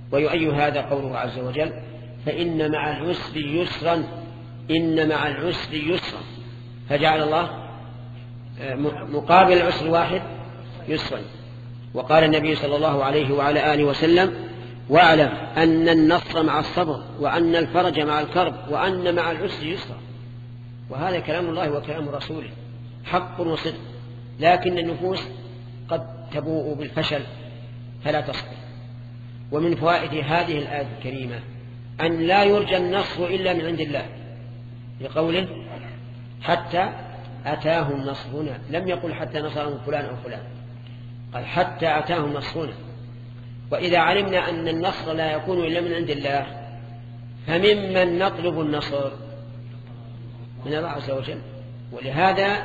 ويؤيد هذا قوله عز وجل فإن مع العسر يسرا إن مع العسر يسرا، فجعل الله مقابل العسر واحد يسرا. وقال النبي صلى الله عليه وعلى آله وسلم واعلم أن النصر مع الصبر وأن الفرج مع الكرب وأن مع العسر يسرا. وهذا كلام الله وكلام رسوله حق وصدق، لكن النفوس قد تبوء بالفشل فلا تصبر. ومن فوائد هذه الآية الكريمة أن لا يرجى النصر إلا من عند الله، لقوله حتى أتاهم نصرنا، لم يقل حتى نصرهم فلان أو فلان، قال حتى أتاهم نصرنا. وإذا علمنا أن النصر لا يكون إلا من عند الله فممن نطلب النصر؟ من الله عز وجل. ولهذا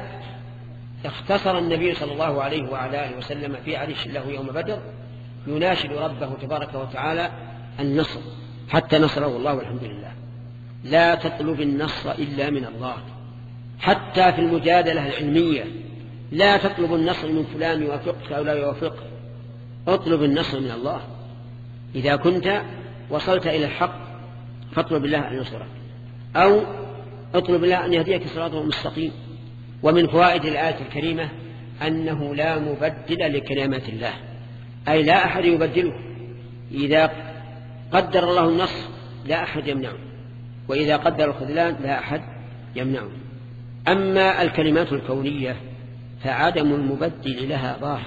اختصر النبي صلى الله عليه وعلى آله وسلم في عريش له يوم بدر يناشد ربه تبارك وتعالى النصر حتى نصره الله والحمد لله. لا تطلب النصر إلا من الله، حتى في المجادلة العلمية لا تطلب النصر من فلان يوافقك أو لا يوافقك، اطلب النصر من الله. إذا كنت وصلت إلى الحق فاطلب الله أن ينصرك، أو اطلب الله أن يهديك صراطه مستقيم. ومن فوائد الآية الكريمة أنه لا مبدل لكلمات الله، أي لا أحد يبدله. إذا قدر الله النصر لا أحد يمنعه، وإذا قدر الخذلان لا أحد يمنعه. أما الكلمات الكونية فعدم المبدل لها ظاهر.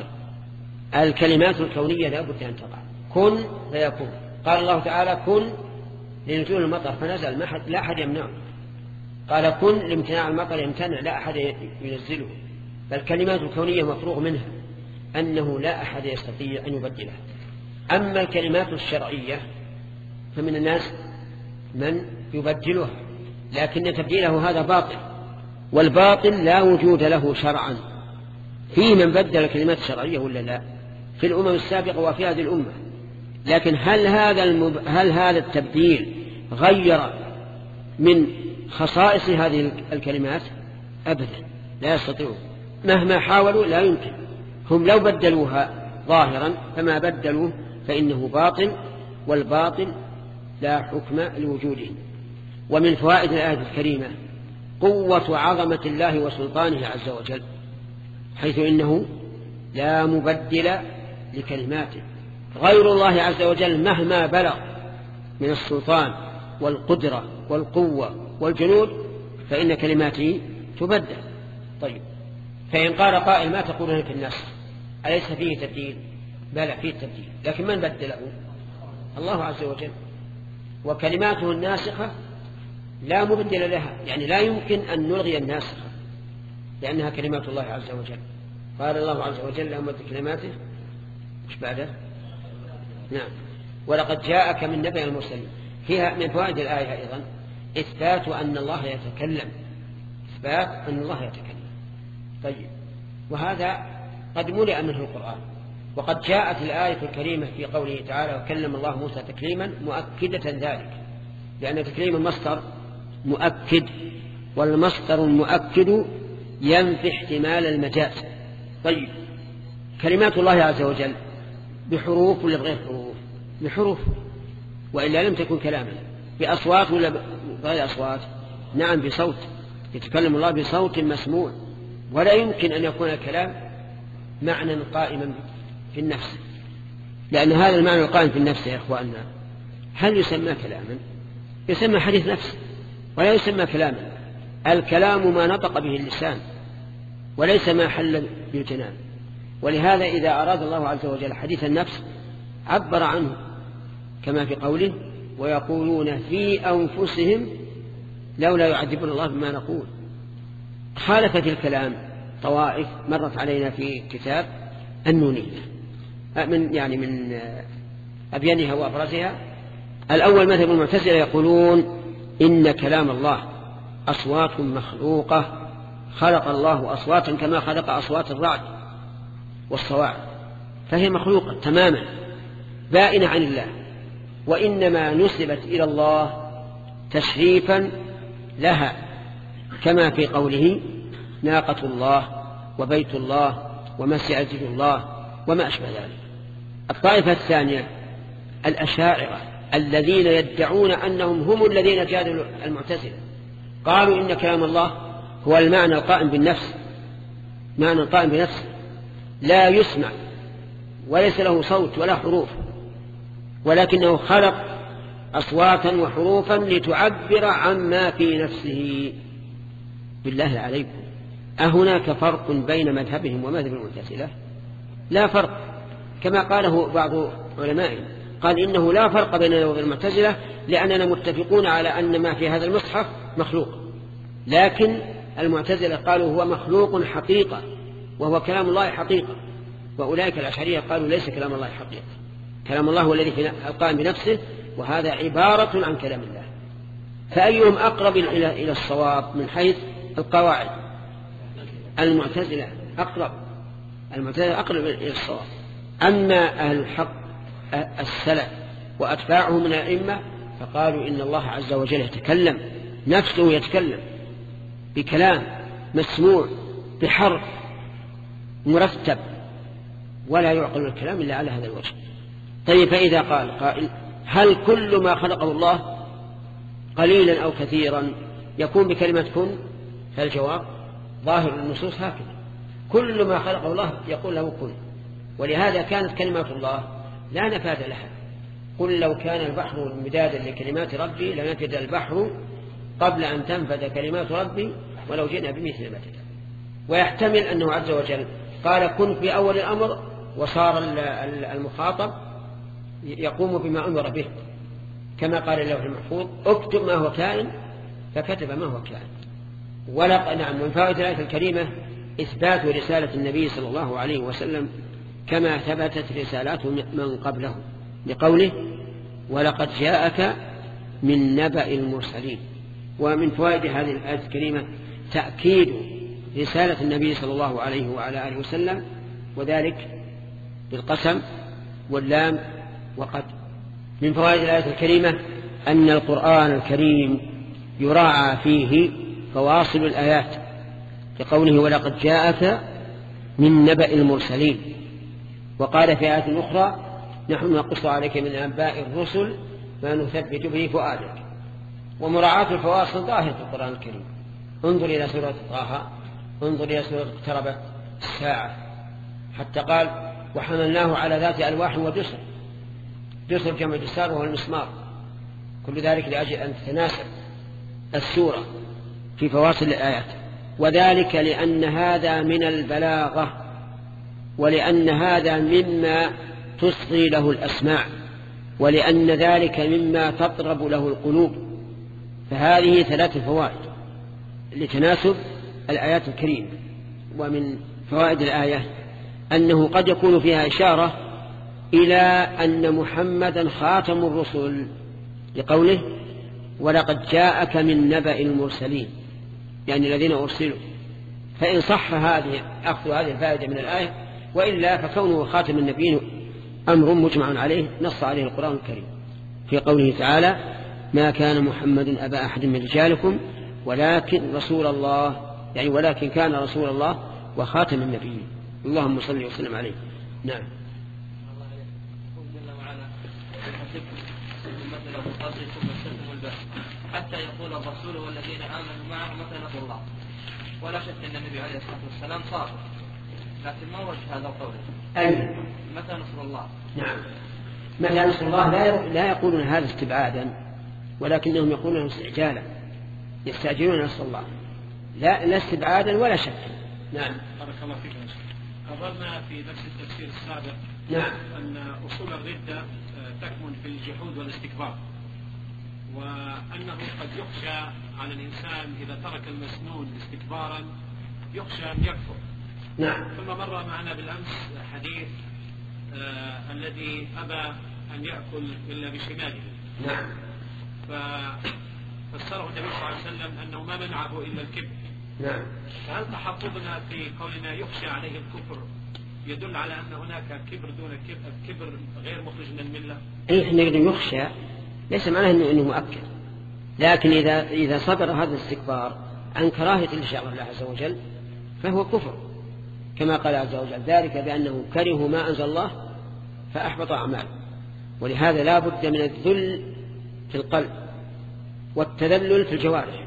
الكلمات الكونية لا بد أن تقع، كن فيكون. قال الله تعالى كن لنزول المطر فنزل، لا أحد يمنعه. قال كن لامتناع المطر يمتنع، لا أحد ينزله. فالكلمات الكونية مفروغ منها، أنه لا أحد يستطيع أن يبدلها. أما الكلمات الشرعية فمن الناس من يبدلها، لكن تبديله هذا باطل، والباطل لا وجود له شرعا. في من بدل الكلمات الشرعية ولا لا؟ في الأمم السابقة وفي هذه الأمة. لكن هل هذا المب... هل هذا التبديل غير من خصائص هذه الكلمات؟ أبدا، لا يستطيعون، مهما حاولوا لا يمكن. هم لو بدلوها ظاهرا فما بدلوه فإنه باطل، والباطل لا حكم لوجوده. ومن فوائد الآية الكريمة قوة عظمة الله وسلطانه عز وجل، حيث إنه لا مبدل لكلماته. غير الله عز وجل مهما بلغ من السلطان والقدرة والقوة والجنود فإن كلماته تبدل. طيب، فإن قال قائل ما تقولون في النصر أليس فيه تبديل؟ بلى فيه تبديل، لكن من بدله؟ الله عز وجل. وكلماته الناسخة لا مبدل لها، يعني لا يمكن أن نلغي الناسخة لأنها كلمات الله عز وجل. قال الله عز وجل لهم كلماته مش بعده؟ نعم. ولقد جاءك من نبأ المرسلين. فيها من فوائد الآية أيضا إثبات أن الله يتكلم، إثبات أن الله يتكلم. طيب، وهذا قد ملئ منه القرآن. وقد جاءت الآية الكريمة في قوله تعالى وكلم الله موسى تكليما مؤكدة ذلك، لأن تكليم المصدر مؤكد، والمصدر المؤكد ينفي احتمال المجاز. طيب، كلمات الله عز وجل بحروف ولا بغير حروف؟ بحروف، وإلا لم تكن كلاما. بأصوات ولا بغير أصوات؟ نعم بصوت، يتكلم الله بصوت مسموع، ولا يمكن أن يكون الكلام معنى قائما في النفس، لأن هذا المعنى القائم في النفس يا إخواننا هل يسمى كلاما؟ يسمى حديث نفس ولا يسمى كلاما. الكلام ما نطق به اللسان وليس ما حل بالجنان. ولهذا إذا أراد الله عز وجل حديث النفس عبر عنه كما في قوله ويقولون في أنفسهم لولا يعذبون الله بما نقول. خالفت الكلام طوائف مرت علينا في كتاب النونية من يعني من أبينها وأبرزها. الأول مذهب المعتزلة يقولون إن كلام الله أصوات مخلوقة، خلق الله أصواتا كما خلق أصوات الرعد والصواعق، فهي مخلوقة تماما بائنة عن الله، وإنما نسبت إلى الله تشريفا لها، كما في قوله ناقة الله وبيت الله ومسجد الله وما أشبه ذلك. الطائفة الثانية الأشاعرة الذين يدعون أنهم هم الذين جادلوا المعتزلة، قالوا إن كلام الله هو المعنى القائم بالنفس، معنى القائم بنفسه لا يسمع وليس له صوت ولا حروف، ولكنه خلق أصواتا وحروفا لتعبر عما في نفسه. بالله عليكم، أهناك فرق بين مذهبهم ومذهب المعتزلة؟ لا فرق، كما قاله بعض علمائهم، قال إنه لا فرق بيننا وبين المعتزلة، لأننا متفقون على أن ما في هذا المصحف مخلوق، لكن المعتزلة قالوا هو مخلوق حقيقة وهو كلام الله حقيقة، وأولئك الأشعرية قالوا ليس كلام الله حقيقة، كلام الله هو الذي القائم بنفسه، وهذا عبارة عن كلام الله. فأيهم أقرب إلى إلى الصواب من حيث القواعد؟ المعتزلة أقرب، المعتزلة أقرب إلى الصواب. أما أهل الحق السلف وأتباعه من الأئمة فقالوا إن الله عز وجل يتكلم، نفسه يتكلم بكلام مسموع بحرف مرتب، ولا يعقل الكلام إلا على هذا الوجه. طيب، فإذا قال قائل هل كل ما خلقه الله قليلا أو كثيرا يكون بكلمة كن؟ فالجواب ظاهر النصوص هكذا، كل ما خلقه الله يقول له كن، ولهذا كانت كلمات الله لا نفاذ لها. قل لو كان البحر مدادا لكلمات ربي لنفد البحر قبل أن تنفذ كلمات ربي ولو جئنا بمثل مدد. ويحتمل أنه عز وجل قال كن في أول الأمر، وصار المخاطب يقوم بما أمر به، كما قال الله في المحفوظ اكتب ما هو كائن فكتب ما هو كائن. ولا نعم، من فوائد الآية الكريمة إثبات رسالة النبي صلى الله عليه وسلم كما ثبتت رسالات من قبله، لقوله ولقد جاءك من نبأ المرسلين. ومن فوائد هذه الآية الكريمة تأكيد رسالة النبي صلى الله عليه وعلى آله وسلم، وذلك بالقسم واللام وقد. من فوائد الآية الكريمة أن القرآن الكريم يراعى فيه فواصل الآيات، لقوله ولقد جاءك من نبأ المرسلين. وقال في آية أخرى نحن نقص عليك من أنباء الرسل ما نثبت به فؤادك. ومراعاة الفواصل ظاهر في القرآن الكريم، انظر إلى سورة طه، انظر إلى سورة اقتربت الساعة، حتى قال وحملناه على ذات ألواح ودسر، دسر جمع دسار وهو المسمار، كل ذلك لأجل أن تتناسب السورة في فواصل الآيات. وذلك لأن هذا من البلاغة، ولأن هذا مما تصغي له الأسماع، ولأن ذلك مما تطرب له القلوب. فهذه ثلاث فوائد لتناسب الآيات الكريمة. ومن فوائد الآية أنه قد يكون فيها إشارة إلى أن محمدا خاتم الرسل، لقوله ولقد جاءك من نبأ المرسلين، يعني الذين أرسلوا. فإن صح هذه أخذ هذه الفائدة من الآية، وإلا فكونه خاتم النبيين أمر مجمع عليه، نص عليه القرآن الكريم في قوله تعالى ما كان محمد أبا أحد من رجالكم ولكن رسول الله، يعني ولكن كان رسول الله وخاتم النبيين. اللهم صل وسلم عليه. نعم. حتى يقول الرسول والذين آمنوا معه متى نصر الله. ولا شك أن النبي عليه الصلاة والسلام صادق، لكن ما وجه هذا القول؟ أي متى نصر الله؟ نعم، متى نصر الله لا لا يقولون هذا استبعادا، ولكنهم يقولون استعجالا، يستعجلون نصر الله، لا لا استبعادا ولا شك. نعم. بارك الله فيك. قررنا في درس التفسير السابق نعم أن أصول الردة تكمن في الجحود والاستكبار، وأنه قد يخشى على الإنسان إذا ترك المسنون استكبارا يخشى أن يكفر. نعم. ثم مر معنا بالأمس حديث آه الذي أبى أن يأكل إلا بشماله. نعم. ففسره النبي صلى الله عليه وسلم أنه ما منعه إلا الكبر. نعم. فهل تحفظنا في قولنا يخشى عليه الكفر يدل على أن هناك كبر دون كبر, كبر غير مخرج من الملة؟ أي إحنا يخشى ليس معناه إنه, إنه مؤكد، لكن إذا إذا صدر هذا الاستكبار عن كراهة لشرع الله عز وجل فهو كفر، كما قال عز وجل ذلك بأنه كرهوا ما أنزل الله فأحبط أعماله. ولهذا لا بد من الذل في القلب والتذلل في الجوارح.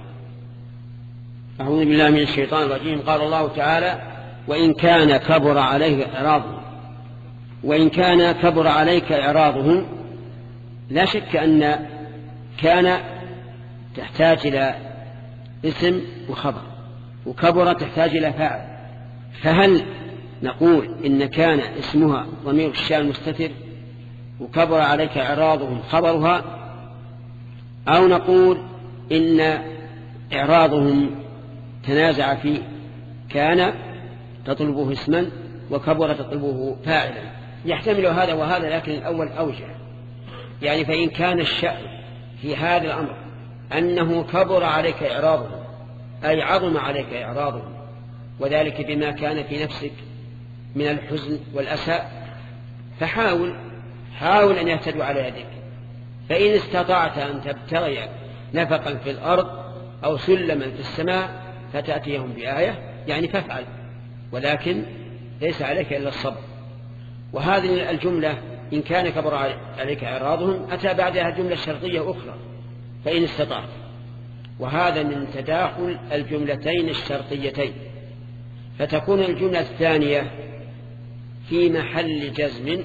أعوذ بالله من الشيطان الرجيم. قال الله تعالى: وإن كان كبر عليه إعراضهم وإن كان كبر عليك إعراضهم. لا شك أن كان تحتاج إلى اسم وخبر، وكبر تحتاج إلى فاعل. فهل نقول إن كان اسمها ضمير الشأن المستتر وكبر عليك إعراضهم خبرها، أو نقول إن إعراضهم تنازع فيه، كان تطلبه اسما وكبر تطلبه فاعلا؟ يحتمل هذا وهذا، لكن الأول أوجه. يعني فإن كان الشأن في هذا الأمر أنه كبر عليك إعراضهم أي عظم عليك إعراضهم، وذلك بما كان في نفسك من الحزن والأسى، فحاول حاول أن يهتدوا على يدك. فإن استطعت أن تبتغي نفقا في الأرض أو سلما في السماء فتأتيهم بآية، يعني فافعل، ولكن ليس عليك إلا الصبر. وهذه الجملة إن كان كبر عليك إعراضهم أتى بعدها جملة شرطية أخرى: فإن استطعت. وهذا من تداخل الجملتين الشرطيتين، فتكون الجملة الثانية في محل جزم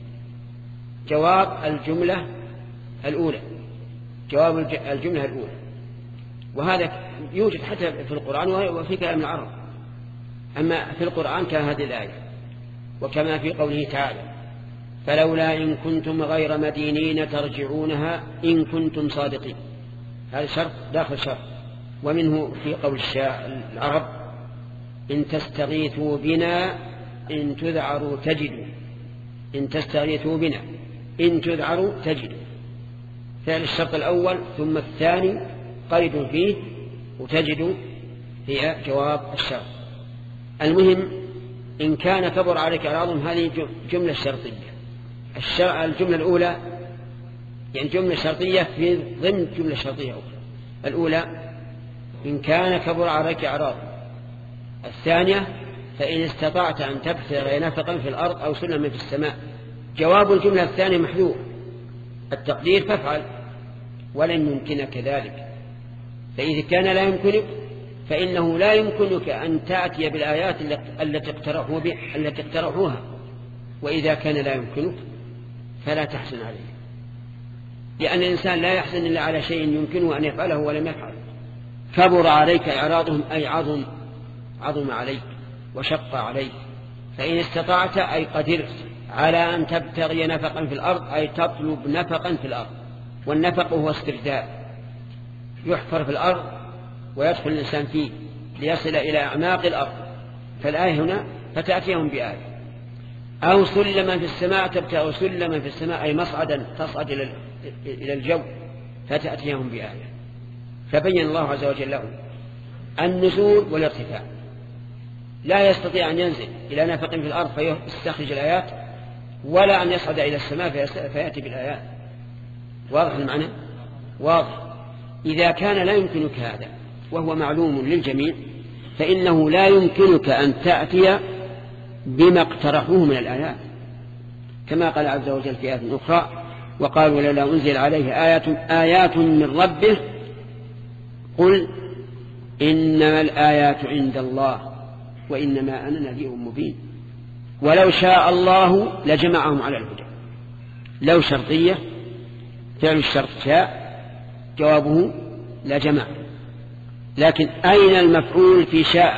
جواب الجملة الأولى، جواب الجملة الأولى. وهذا يوجد حتى في القرآن وفي كلام العرب. أما في القرآن كهذه الآية، وكما في قوله تعالى: فلولا إن كنتم غير مدينين ترجعونها إن كنتم صادقين. هذا شرط داخل شرط. ومنه في قول العرب: إن تستغيثوا بنا إن تذعروا تجدوا. إن تستغيثوا بنا إن تذعروا تجدوا. فعل الشرط الأول ثم الثاني قيد فيه، وتجدوا هي جواب الشرط. المهم إن كان كبر عليك إعراضهم، هذه جملة شرطية. الجملة الأولى يعني جملة شرطية في ضمن جملة شرطية أخرى. الأولى إن كان كبر عليك إعراضهم. الثانية فإن استطعت أن تبتغي نفقا في الأرض أو سلما في السماء. جواب الجملة الثانية محذوف، التقدير فافعل، ولن يمكنك ذلك. فإذا كان لا يمكنك فإنه لا يمكنك أن تأتي بالآيات التي اقترحوا التي اقترحوها. وإذا كان لا يمكنك فلا تحزن عليه، لأن الإنسان لا يحزن إلا على شيء يمكنه أن يفعله ولم يفعل. كبر عليك إعراضهم أي عظم عظم عليك وشق عليك. فإن استطعت أي قدرت على أن تبتغي نفقا في الأرض أي تطلب نفقا في الأرض. والنفق هو استرداء، يحفر في الأرض ويدخل الإنسان فيه ليصل إلى أعماق الأرض. فالآية هنا فتأتيهم بآية. أو سلما في السماء تبتغي سلما في السماء أي مصعدا تصعد إلى الجو فتأتيهم بآية. فبين الله عز وجل لهم النزول والارتفاع. لا يستطيع أن ينزل إلى نفق في الأرض فيستخرج الآيات، ولا أن يصعد إلى السماء فيأتي بالآيات. واضح المعنى؟ واضح. إذا كان لا يمكنك هذا وهو معلوم للجميع فإنه لا يمكنك أن تأتي بما اقترحوه من الآيات، كما قال عز وجل في آية أخرى: وقالوا لولا أنزل عليه آيات آيات من ربه قل إنما الآيات عند الله وإنما أنا نذير مبين. ولو شاء الله لجمعهم على الهدى. لو شرطية، فعل الشرط شاء، جوابه لجمع. لكن أين المفعول في شاء؟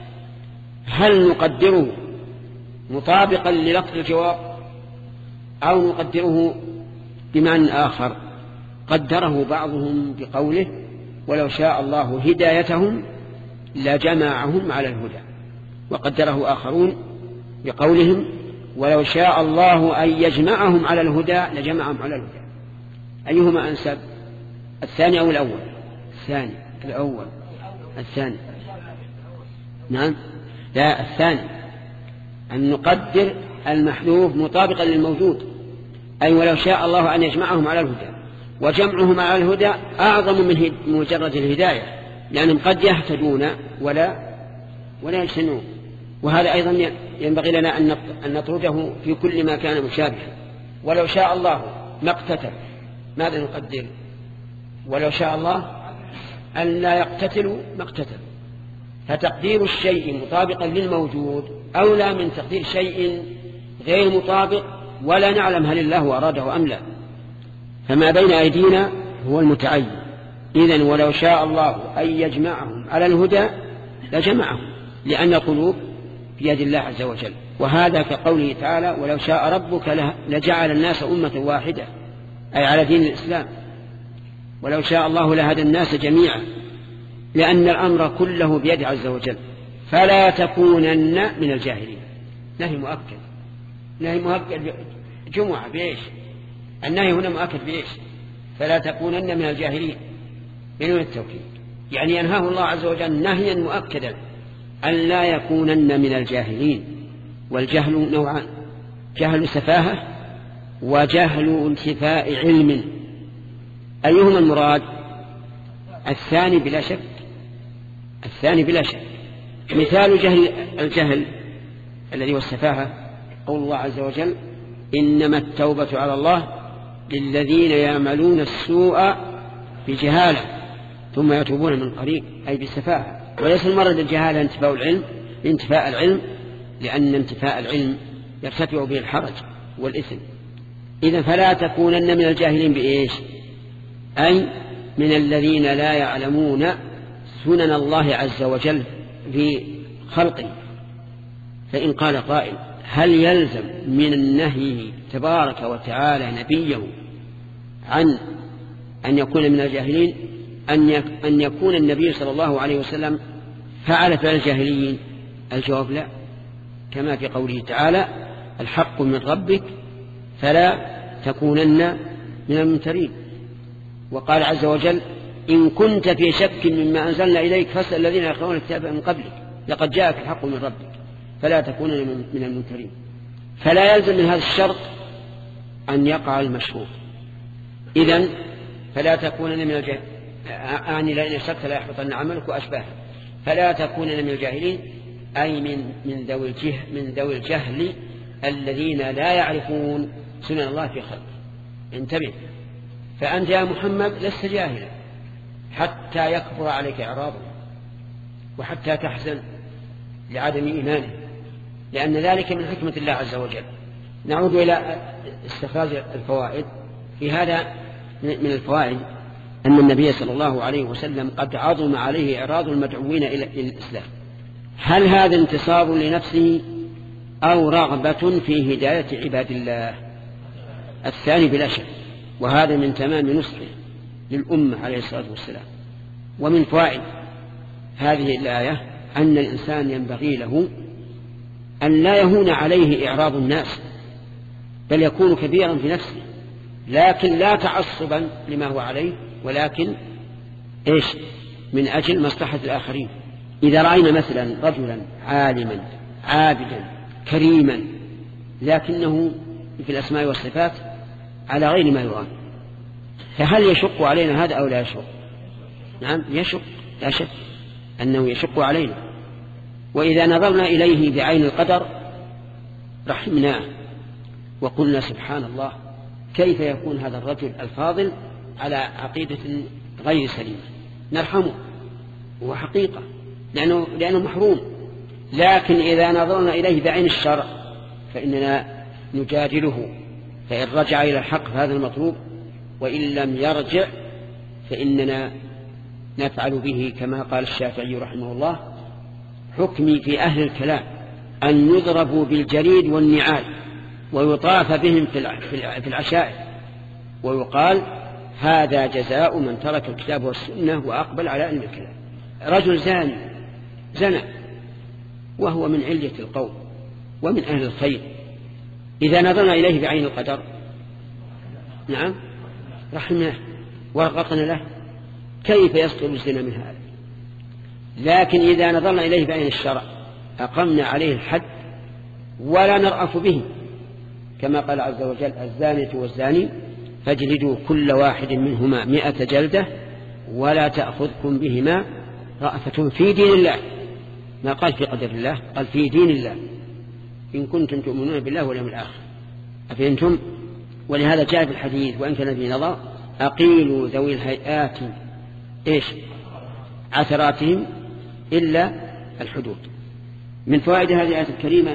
هل نقدره مطابقا للفظ الجواب أو نقدره بمعنى آخر؟ قدره بعضهم بقوله: ولو شاء الله هدايتهم لجمعهم على الهدى. وقدره آخرون بقولهم: ولو شاء الله أن يجمعهم على الهدى لجمعهم على الهدى. أيهما أنسب؟ الثاني أو الأول؟ الثاني. الأول. الثاني. نعم. لا، الثاني. أن نقدر المحذوف مطابقا للموجود، أي ولو شاء الله أن يجمعهم على الهدى. وجمعهم على الهدى أعظم من مجرد الهداية، لأنهم قد يهتدون ولا ولا يجتنون. وهذا أيضا ينبغي لنا أن نطرده في كل ما كان مشابها. ولو شاء الله ما اقتتل، ماذا نقدر؟ ولو شاء الله أن لا يقتتلوا ما اقتتلوا. فتقدير الشيء مطابقا للموجود أولى من تقدير شيء غير مطابق ولا نعلم هل الله أراده أم لا. فما بين أيدينا هو المتعين. إذن ولو شاء الله أن يجمعهم على الهدى لجمعهم، لأن القلوب بيد الله عز وجل. وهذا كقوله تعالى ولو شاء ربك لجعل الناس أمة واحدة، أي على دين الإسلام. ولو شاء الله لهدى الناس جميعا، لأن الأمر كله بيد عز وجل. فلا تكونن من الجاهلين. نهي مؤكد، نهي مؤكد جمعة بإيش؟ النهي هنا مؤكد بإيش؟ فلا تكونن من الجاهلين بدون التوكيد، يعني ينهاه الله عز وجل نهيا مؤكدا أن لا يكونن من الجاهلين. والجهل نوعان: جهل سفاهة وجهل انتفاء علم. أيهما المراد؟ الثاني بلا شك، الثاني بلا شك. مثال جهل الجهل الذي هو السفاهة قول الله عز وجل إنما التوبة على الله للذين يعملون السوء بجهالة ثم يتوبون من قريب، أي بالسفاهة. وليس المراد الجهالة انتفاء العلم انتفاء العلم، لأن انتفاء العلم يرتفع به الحرج والإثم. إذن فلا تكونن من الجاهلين بإيش؟ أي من الذين لا يعلمون سنن الله عز وجل في خلقه. فإن قال قائل هل يلزم من النهي تبارك وتعالى نبيه عن أن يكون من الجاهلين أن يكون النبي صلى الله عليه وسلم فعل فعل الجاهلين؟ الجواب لا، كما في قوله تعالى الحق من ربك فلا تكونن من الممترين. وقال عز وجل إن كنت في شك مما أنزلنا إليك فاسأل الذين يقرؤون الكتاب من قبلك لقد جاءك الحق من ربك فلا تكونن من الممترين. فلا يلزم من هذا الشرط أن يقع المشروط. إذن فلا تكونن من الجاهلين، أعني لأن الشرط لا يحبطن عملك وأشباهه. فلا تكونن من الجاهلين أي من من ذوي الجهل من ذوي الجهل الذين لا يعرفون سنن الله في خلقه. انتبه، فأنت يا محمد لست جاهلا حتى يكبر عليك إعراضه وحتى تحزن لعدم إيمانه، لأن ذلك من حكمة الله عز وجل. نعود إلى استخراج الفوائد. في هذا من الفوائد أن النبي صلى الله عليه وسلم قد عظم عليه إعراض المدعوين إلى الإسلام. هل هذا انتصار لنفسه أو رغبة في هداية عباد الله؟ الثاني بلا شك، وهذا من تمام نصحه للأمة عليه الصلاة والسلام. ومن فوائد هذه الآية أن الإنسان ينبغي له أن لا يهون عليه إعراض الناس، بل يكون كبيرا في نفسه، لكن لا تعصبا لما هو عليه، ولكن إيش؟ من أجل مصلحة الآخرين. إذا رأينا مثلا رجلا عالما عابدا كريما لكنه في الأسماء والصفات على غير ما يرام، فهل يشق علينا هذا أو لا يشق؟ نعم يشق، لا شك أنه يشق علينا. وإذا نظرنا إليه بعين القدر رحمناه وقلنا سبحان الله كيف يكون هذا الرجل الفاضل على عقيدة غير سليمة، نرحمه، هو حقيقة لأنه, لأنه محروم. لكن إذا نظرنا إليه بعين الشرع فإننا نجادله، فإن رجع إلى الحق فهذا المطلوب، وإن لم يرجع فإننا نفعل به كما قال الشافعي رحمه الله حكمي في أهل الكلام أن يضربوا بالجريد والنعال ويطاف بهم في العشائر ويقال هذا جزاء من ترك الكتاب والسنة وأقبل على علم الكلام. رجل زاني زنى وهو من علية القوم ومن أهل الخير، إذا نظرنا إليه بعين القدر نعم رحمناه ورغقنا له، كيف يسقط الزنا من هذا؟ لكن إذا نظرنا إليه بعين الشرع أقمنا عليه الحد ولا نرأف به، كما قال عز وجل الزانية والزاني فاجلدوا كل واحد منهما مئة جلدة ولا تأخذكم بهما رأفة في دين الله. ما قال في قدر الله، قال في دين الله إن كنتم تؤمنون بالله واليوم الآخر. أفهمتم؟ ولهذا جاء في الحديث وإن كان في نظر أقيلوا ذوي الهيئات إيش عثراتهم إلا الحدود. من فوائد هذه الآية الكريمة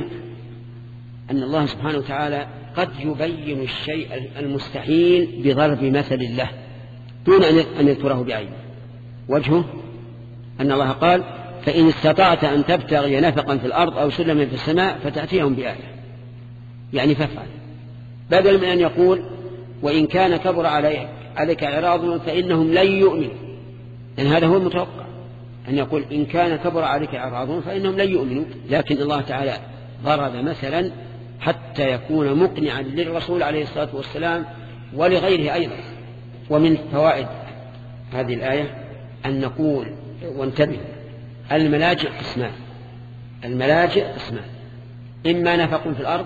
أن الله سبحانه وتعالى قد يبين الشيء المستحيل بضرب مثل له دون أن يذكره بعينه. وجهه أن الله قال فإن استطعت أن تبتغي نفقا في الأرض أو سلما في السماء فتأتيهم بآية، يعني فافعل، بدل من أن يقول وإن كان كبر عليك, عليك إعراضهم فإنهم لن يؤمنوا، لأن هذا هو المتوقع أن يقول إن كان كبر عليك إعراضهم فإنهم لن يؤمنوا، لكن الله تعالى ضرب مثلا حتى يكون مقنعا للرسول عليه الصلاة والسلام ولغيره أيضا. ومن فوائد هذه الآية أن نقول وانتبه الملاجئ قسمان، الملاجئ قسمان، إما نفق في الأرض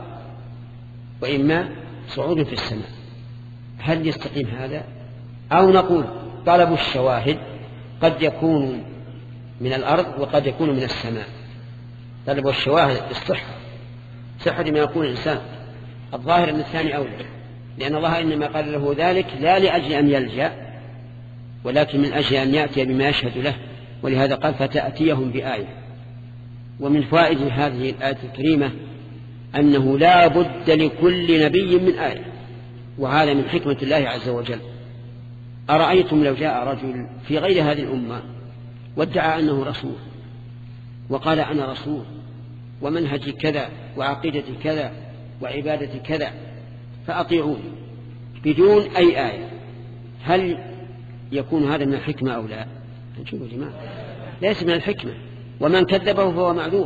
وإما صعود في السماء. هل يستقيم هذا؟ أو نقول طلب الشواهد قد يكون من الأرض وقد يكون من السماء. طلب الشواهد الصحة، صحة ما يكون الإنسان، الظاهر أن الثاني أولى، لأن الله إنما قال له ذلك لا لأجل أن يلجأ ولكن من أجل أن يأتي بما يشهد له، ولهذا قال فتأتيهم بآية. ومن فوائد هذه الآية الكريمة أنه لا بد لكل نبي من آية، وهذا من حكمة الله عز وجل. أرأيتم لو جاء رجل في غير هذه الأمة وادعى أنه رسول وقال أنا رسول ومنهجي كذا وعقيدتي كذا وعبادتي كذا فأطيعوني بدون أي آية، هل يكون هذا من الحكمة أو لا؟ نشوفوا جماعة، ليس من الحكمة، ومن كذبه فهو معذور،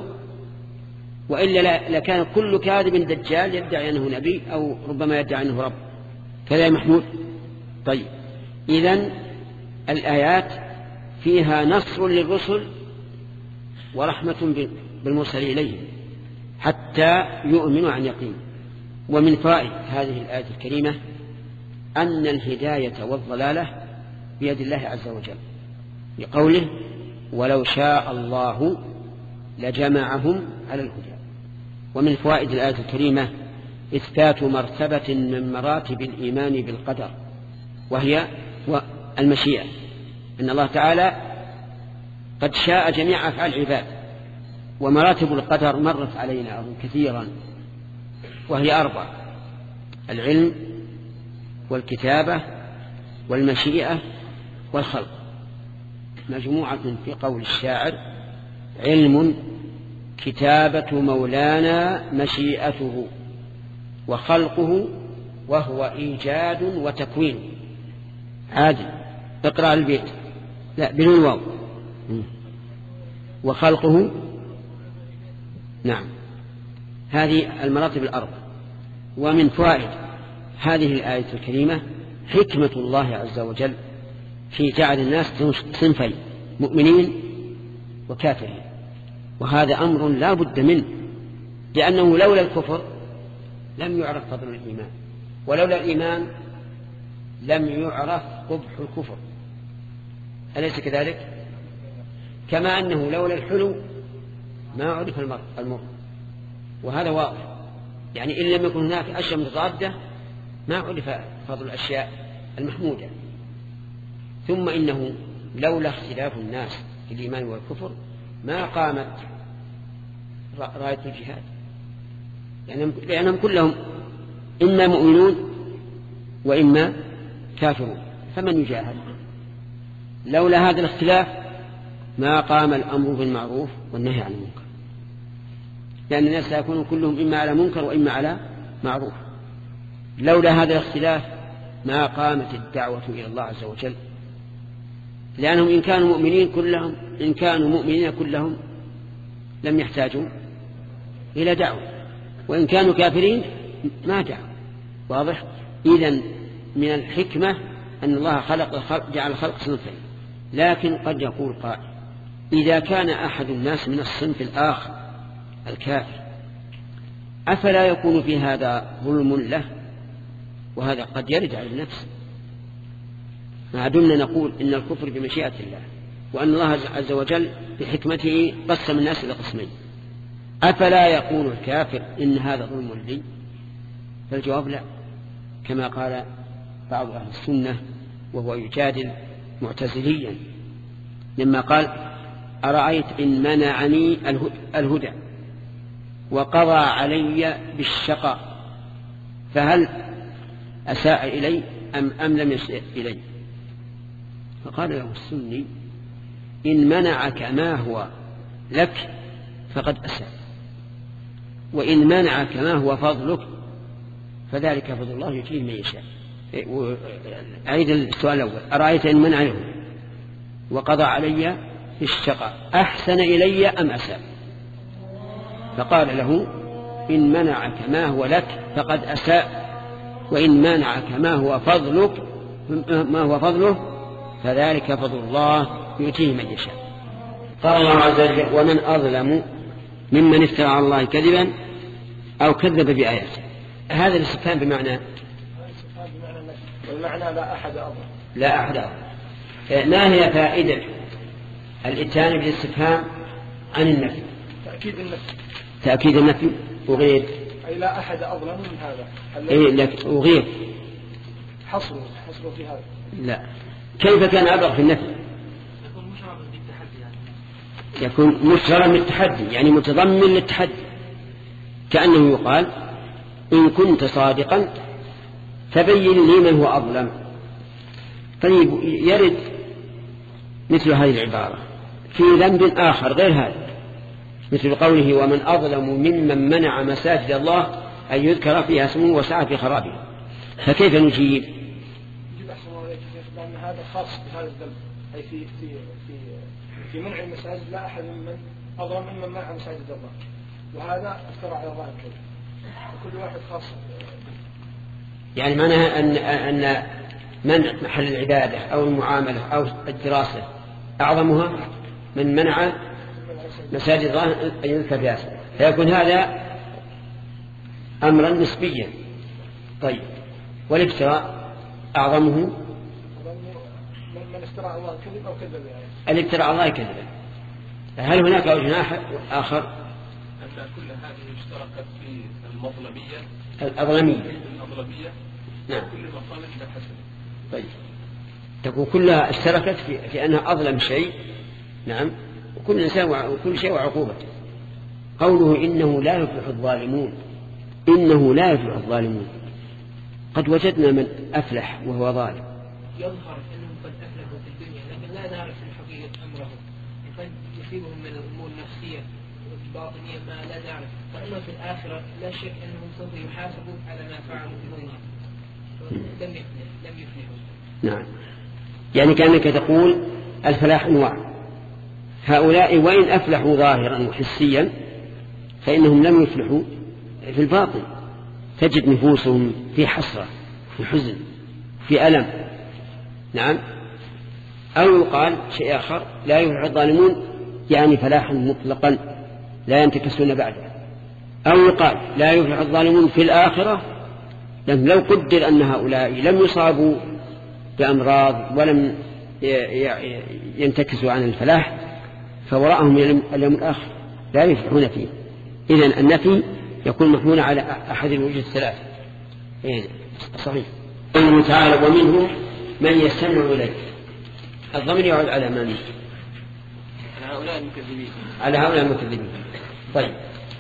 وإلا لكان كل كاذب دجال يدعي أنه نبي أو ربما يدعي أنه رب، كذا يا محمود. طيب إذن الآيات فيها نصر للرسل ورحمة بالمرسل إليهم حتى يؤمنوا عن يقين. ومن فائدة هذه الآية الكريمة أن الهداية والضلالة بيد الله عز وجل، بقوله ولو شاء الله لجمعهم على الهدى. ومن فوائد الآية الكريمة إثبات مرتبة من مراتب الإيمان بالقدر، وهي المشيئة، أن الله تعالى قد شاء جميع أفعال العباد. ومراتب القدر مرت علينا كثيرا، وهي أربع: العلم والكتابة والمشيئة والخلق، مجموعة في قول الشاعر: علم كتابة مولانا مشيئته وخلقه وهو إيجاد وتكوين. عادل اقرأ البيت، لا بدون واو. وخلقه، نعم، هذه المراتب الأربع. ومن فوائد هذه الآية الكريمة حكمة الله عز وجل في جعل الناس صنفين: مؤمنين وكافرين، وهذا أمر لا بد منه، لأنه لولا الكفر لم يعرف فضل الإيمان، ولولا الإيمان لم يعرف قبح الكفر، أليس كذلك؟ كما أنه لولا الحلو ما عرف المر، وهذا واضح، يعني إن لم يكن هناك أشياء متضادة ما عرف فضل الأشياء المحمودة. ثم إنه لولا اختلاف الناس في الإيمان والكفر ما قامت راية الجهاد، لأنهم كلهم إما مؤمنون وإما كافرون، فمن يجاهد؟ لولا هذا الاختلاف ما قام الأمر بالمعروف والنهي عن المنكر، لأن الناس سيكونون كلهم إما على منكر وإما على معروف. لولا هذا الاختلاف ما قامت الدعوة إلى الله عز وجل، لأنهم إن كانوا مؤمنين كلهم إن كانوا مؤمنين كلهم لم يحتاجوا إلى دعوة، وإن كانوا كافرين ما دعوا. واضح؟ إذن من الحكمة أن الله خلق الخلق جعل الخلق صنفين. لكن قد يقول قائل: إذا كان أحد الناس من الصنف الآخر الكافر أفلا يكون في هذا ظلم له؟ وهذا قد يرد على النفس، ما دمنا نقول إن الكفر بمشيئة الله، وأن الله عز وجل بحكمته قسم الناس إلى قسمين، أفلا يقول الكافر إن هذا ظلم لي؟ فالجواب لا، كما قال بعض أهل السنة وهو يجادل معتزليا لما قال أرأيت إن منعني الهدى وقضى علي بالشقاء فهل أساء إلي أم, أم لم يساء إلي؟ فقال له السني إن منعك ما هو لك فقد أساء، وإن منعك ما هو فضلك فذلك فضل الله يؤتيه من يشاء. أعيد السؤال الأول: أرأيت إن منعني وقضى علي بالشقاء أحسن إلي أم أساء؟ فقال له إن منعك ما هو لك فقد أساء، وإن منعك ما هو فضلك ما هو فضله فذلك فضل الله يؤتيه من يشاء. قال الله عز وجل: ومن أظلم ممن افترى على الله كذبا أو كذب بآياته. هذا الاستفهام بمعنى والمعنى لا أحد أظلم. لا أحد أظلم. ما هي فائدة الإتيان بالاستفهام عن النفي؟ تأكيد النفي. تأكيد النفي وغير أي لا أحد أظلم من هذا. إيه لك وغير حصر حصر في هذا. لا، كيف كان أبلغ في النفي؟ يكون مشربا بالتحدي يعني. يكون مشربا بالتحدي يعني متضمن للتحدي، كأنه يقال إن كنت صادقا فبين لي من هو أظلم. طيب يرد مثل هذه العبارة في ذنب آخر غير هذا، مثل قوله: ومن أظلم ممن منع مساجد الله أن يذكر فيها اسمه وسعى في خرابها. فكيف نجيب؟ يجب أحسن الله عليك لأن هذا خاص بهذا الذنب، أي في في في في منع المساجد لا أحد ممن أظلم ممن منع مساجد الله، وهذا افترى على الله الكذب، وكل واحد خاص. يعني معناها أن أن منع محل العبادة أو المعاملة أو الدراسة أعظمها من منع مساجد الله أن يذكر فيها اسمه، فيكون هذا أمرا نسبيا. طيب والافتراء أعظمه من افترى على الله الكذب أو كذب يعني. الافتراء على الله كذبا. هل هناك وجه آخر؟ أن كل هذه اشتركت في المظلمية الأظلمية. الأظلمية نعم. كل مقام إلى حسن. طيب تكون كلها اشتركت في, في أنها أظلم شيء. نعم. وكل إنسان وكل شيء وعقوبته. قوله إنه لا يفلح الظالمون، إنه لا يفلح الظالمون، قد وجدنا من أفلح وهو ظالم. يظهر أنهم قد أفلحوا في الدنيا لكن لا نعرف الحقيقة أمرهم، قد يصيبهم من الأمور النفسية والباطنية ما لا نعرف، فأما في الآخرة لا شك أنهم سوف يحاسبوا على ما فعلوا في الدنيا لم يفلحوا لم يفلحوا. نعم. يعني كأنك تقول الفلاح أنواع، هؤلاء وإن أفلحوا ظاهرا وحسيا فإنهم لم يفلحوا في الباطن، تجد نفوسهم في حسرة في حزن في ألم. نعم. أو يقال شيء آخر: لا يفلح الظالمون يعني فلاحا مطلقا لا ينتكسون بعده. أو يقال لا يفلح الظالمون في الآخرة، لأن لو قدر أن هؤلاء لم يصابوا بأمراض ولم ينتكسوا عن الفلاح فوراءهم اليوم الآخر لا يفلحون فيه. إذن النفي يكون محمول على أحد الوجه الثلاثة. إيه صحيح. قوله تعالى: ومنهم من يستمع إليك. الضمير يعود على من؟ على هؤلاء المكذبين. على هؤلاء المكذبين. طيب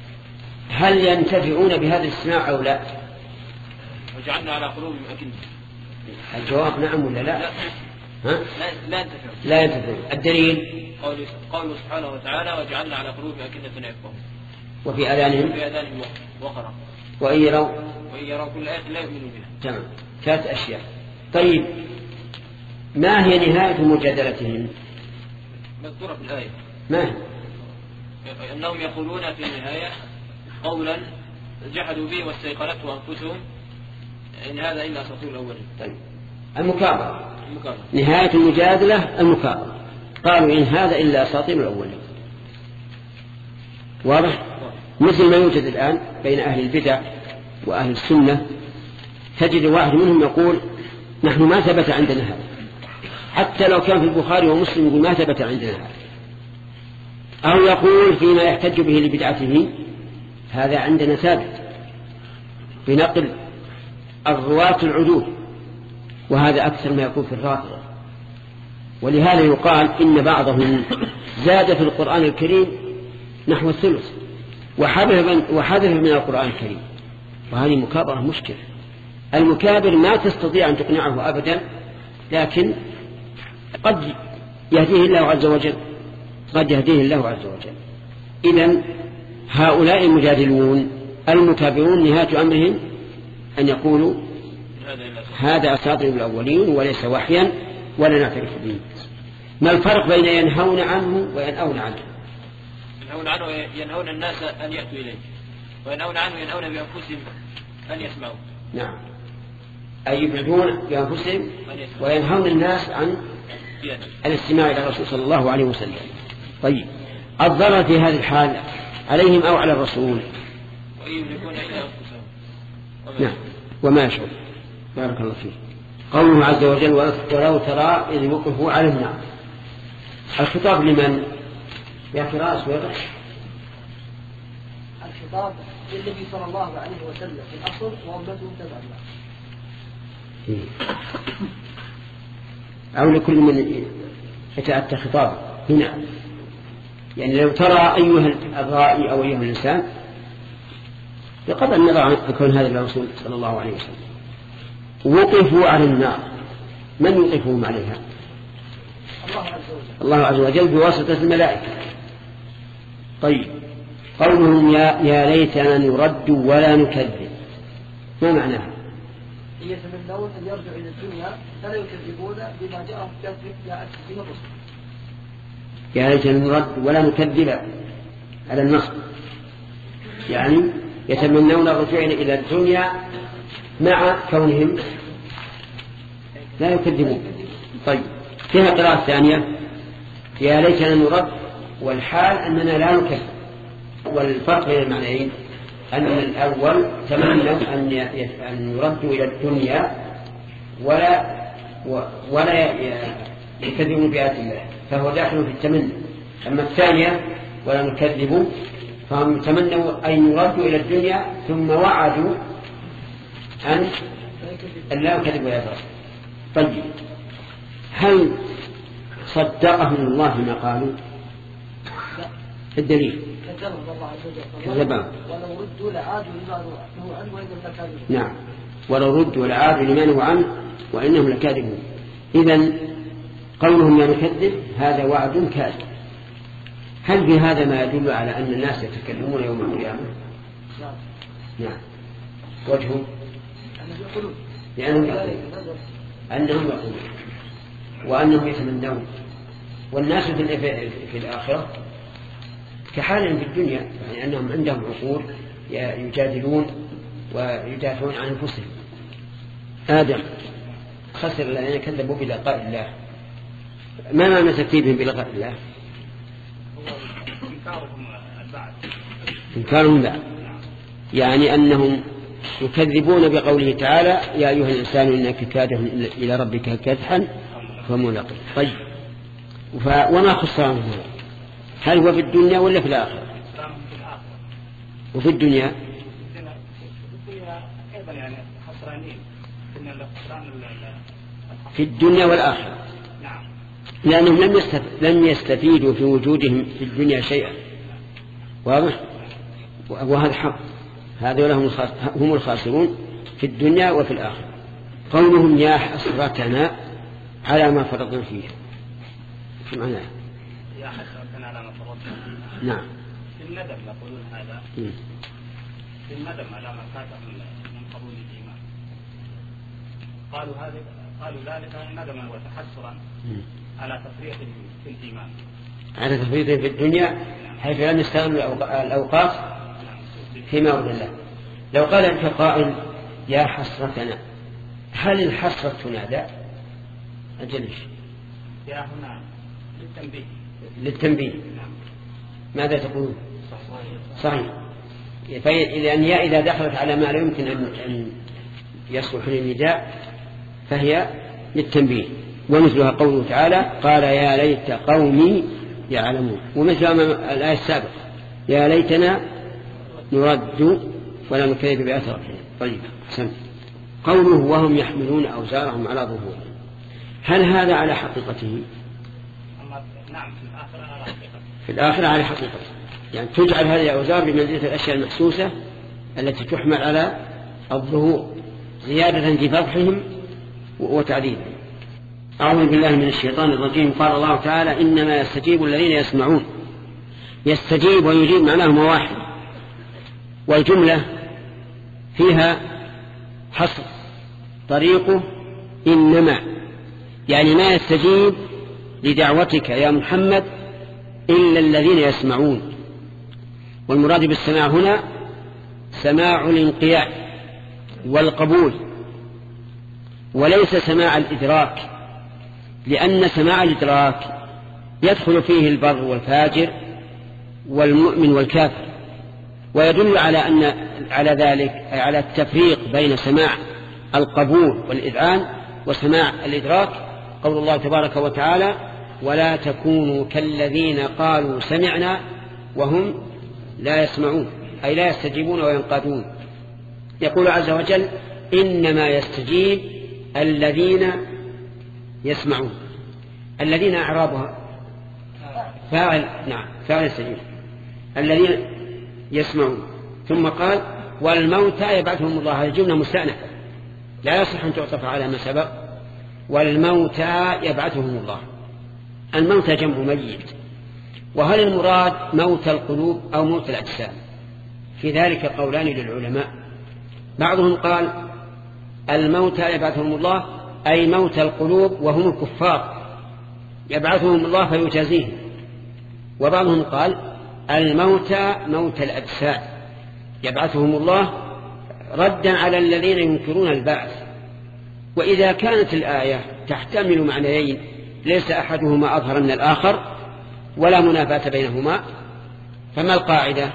هل ينتفعون بهذا الاستماع أو لا؟ وجعلنا على قلوبهم أكنة. الجواب نعم ولا لا؟ لا. ها؟ لا ينتفعون. لا ينتفعون. الدليل قوله سبحانه وتعالى: وجعلنا على قلوبهم أكنة يفقهون وفي آذانهم في آذانهم وقرا وإن يروا وإن يروا كل آية لا يؤمنوا بها. تمام. ثلاث أشياء. طيب ما هي نهاية مجادلتهم؟ مذكورة في الآية. ما هي؟ أنهم يقولون في النهاية قولا جحدوا به واستيقنته أنفسهم إن هذا إلا أساطير الأولين. طيب المكابرة. المكابرة. نهاية المجادلة المكابرة. قالوا إن هذا إلا أساطير الأولين. واضح؟ مثل ما يوجد الآن بين أهل البدع وأهل السنة، تجد واحد منهم يقول نحن ما ثبت عندنا هذا، حتى لو كان في البخاري ومسلم يقول ما ثبت عندنا هذا، أو يقول فيما يحتج به لبدعته هذا عندنا ثابت بنقل الرواة العدول، وهذا أكثر ما يكون في الرافضة. ولهذا يقال إن بعضهم زاد في القرآن الكريم نحو الثلث وحذف من القرآن الكريم، وهذه مكابرة مشكلة. المكابر ما تستطيع أن تقنعه أبدا، لكن قد يهديه الله عز وجل قد يهديه الله عز وجل. إذن هؤلاء المجادلون المكابرون نهاية أمرهم أن يقولوا هذا أساطير الأولين وليس وحيا ولا نعترف به. ما الفرق بين ينهون عنه وينأون عنه؟ ينهون عنه ينهون الناس أن يأتوا إليه، وينهون عنه ينهون بأنفسهم أن يسمعوا. نعم، أي يبعدون بأنفسهم وينهون الناس عن الاستماع إلى الرسول صلى الله عليه وسلم. طيب، الضرر في هذه الحال عليهم أو على الرسول؟ ويملكون إلى أنفسهم. نعم، وما يشعر. بارك الله فيك. قوله عز وجل ولو ترى إذ وقفوا على النار، الخطاب لمن؟ يا فراس ويضح. الخطاب للنبي صلى الله عليه وسلم في الأصل وأمته تبع الله، أو لكل من يتأتى خطابه هنا. يعني لو ترى أيها الرائي أو أيها الإنسان بقدر النظر يكون هذا الرسول صلى الله عليه وسلم وقفوا على النار، من يوقفهم عليها؟ الله عز وجل. الله عز وجل بواسطة الملائكة. طيب، قولهم يا, يا ليتنا نرد ولا نكذب، ما معناها؟ يتمنون أن يرجعوا إلى الدنيا فلا يكذبون بما جاءهم جاءت به الرسل. يا ليتنا نرد ولا نكذب على النصر، يعني يتمنون الرجوع إلى الدنيا مع كونهم لا يكذبون. طيب، فيها قراءة ثانية يا ليتنا نرد، والحال أننا لا نكذب. والفرق بين المعنيين أن الأول تمنوا أن يردوا إلى الدنيا ولا ولا يكذبون بآيات الله، فهو داخل في التمني. أما الثانية ولا نكذبوا، فهم تمنوا أن يردوا إلى الدنيا ثم وعدوا أن لا يكذبوا آيات الله. طيب، هل صدقهم الله ما قالوا؟ الدليل كذبهم الله عز وجل. كذبهم. ولو ردوا لعادوا لما نهوا عنه وإنهم لكاذبون. نعم، ولو ردوا لعادوا لما نهوا عنه وإنهم لكاذبون. إذن قولهم لا نكذب هذا وعد كاذب. هل بهذا ما يدل على أن الناس يتكلمون يوم القيامة؟ نعم. نعم. وجههم أنهم يقولون لأنهم يقولون أنهم يقولون وأنهم يتمنون. والناس في الآخرة كحالهم في الدنيا، يعني أنهم عندهم عقول يجادلون ويدافعون عن أنفسهم. آدم خسر الذين كذبوا بلقاء الله. ما معنى تكذيبهم بلقاء الله؟ إنكارهم بعد، يعني أنهم يكذبون بقوله تعالى يا أيها الإنسان إنك كادح إلى ربك كادحا فملاقيه. طيب، وما خسرانه هو؟ هل هو في الدنيا ولا في الآخرة؟ وفي الدنيا في الدنيا والآخرة، لأنهم لم لم يستفيدوا في وجودهم في الدنيا شيئا. واضح؟ وهذا حق، هذول هم الخاسرون في الدنيا وفي الآخرة. قولهم يا حسرتنا على ما فرطنا فيه، شو معناه؟ يا حسرتنا على ما فرطنا. نعم. في الندم يقولون هذا. م. في الندم على ما فاتهم من قبول الإيمان. قالوا هذا قالوا ذلك ندما وتحسرا على تفريط في الإيمان. على تفريط في الدنيا حيث لم يستغلوا الأوقات فيما أرض الله. لو قال أنت قائل يا حسرتنا، هل الحسرة تنادى؟ أجلش يا هنا للتنبيه. للتنبيه. ماذا تقولون؟ صحيح. لأن يا إذا دخلت على ما لا يمكن أن يصلح للنداء فهي للتنبيه. ومثلها قوله تعالى قال يا ليت قومي يعلمون، ومثلها الآية السابقة يا ليتنا نرد ولا نكذب بآيات ربنا. طيب، حسن. قوله وهم يحملون أوزارهم على ظهورهم، هل هذا على حقيقته؟ نعم في الآخرة على حقيقته. في الآخرة على حقيقته، يعني تجعل هذه الأوزار بمنزلة الأشياء المحسوسة التي تحمل على الظهور زيادة في فرحهم وتعذيبهم. أعوذ بالله من الشيطان الرجيم. قال الله تعالى إنما يستجيب الذين يسمعون. يستجيب ويجيب معناهما واحد، والجملة فيها حصر طريقه إنما، يعني ما يستجيب لدعوتك يا محمد إلا الذين يسمعون. والمراد بالسماع هنا سماع الانقياد والقبول، وليس سماع الإدراك، لأن سماع الإدراك يدخل فيه البر والفاجر والمؤمن والكافر، ويدل على أن على ذلك أي على التفريق بين سماع القبول والإذعان وسماع الإدراك. قول الله تبارك وتعالى ولا تكونوا كالذين قالوا سمعنا وهم لا يسمعون، أي لا يستجيبون وينقادون. يقول عز وجل إنما يستجيب الذين يسمعون. الذين أعرابها فاعل، نعم فاعل يستجيب، الذين يسمعون. ثم قال والموتى يبعثهم الله. هذه جملة مستأنفة لا يصح أن تعطف على ما سبق. والموتى يبعثهم الله. الموتى جمع ميت، وهل المراد موت القلوب أو موت الأجسام؟ في ذلك قولان للعلماء. بعضهم قال الموتى يبعثهم الله أي موت القلوب وهم الكفار يبعثهم الله فيجازيهم. وبعضهم قال الموتى موت الأجساد يبعثهم الله ردا على الذين ينكرون البعث. وإذا كانت الآية تحتمل معنيين ليس أحدهما أظهر من الآخر ولا منافاة بينهما، فما القاعدة؟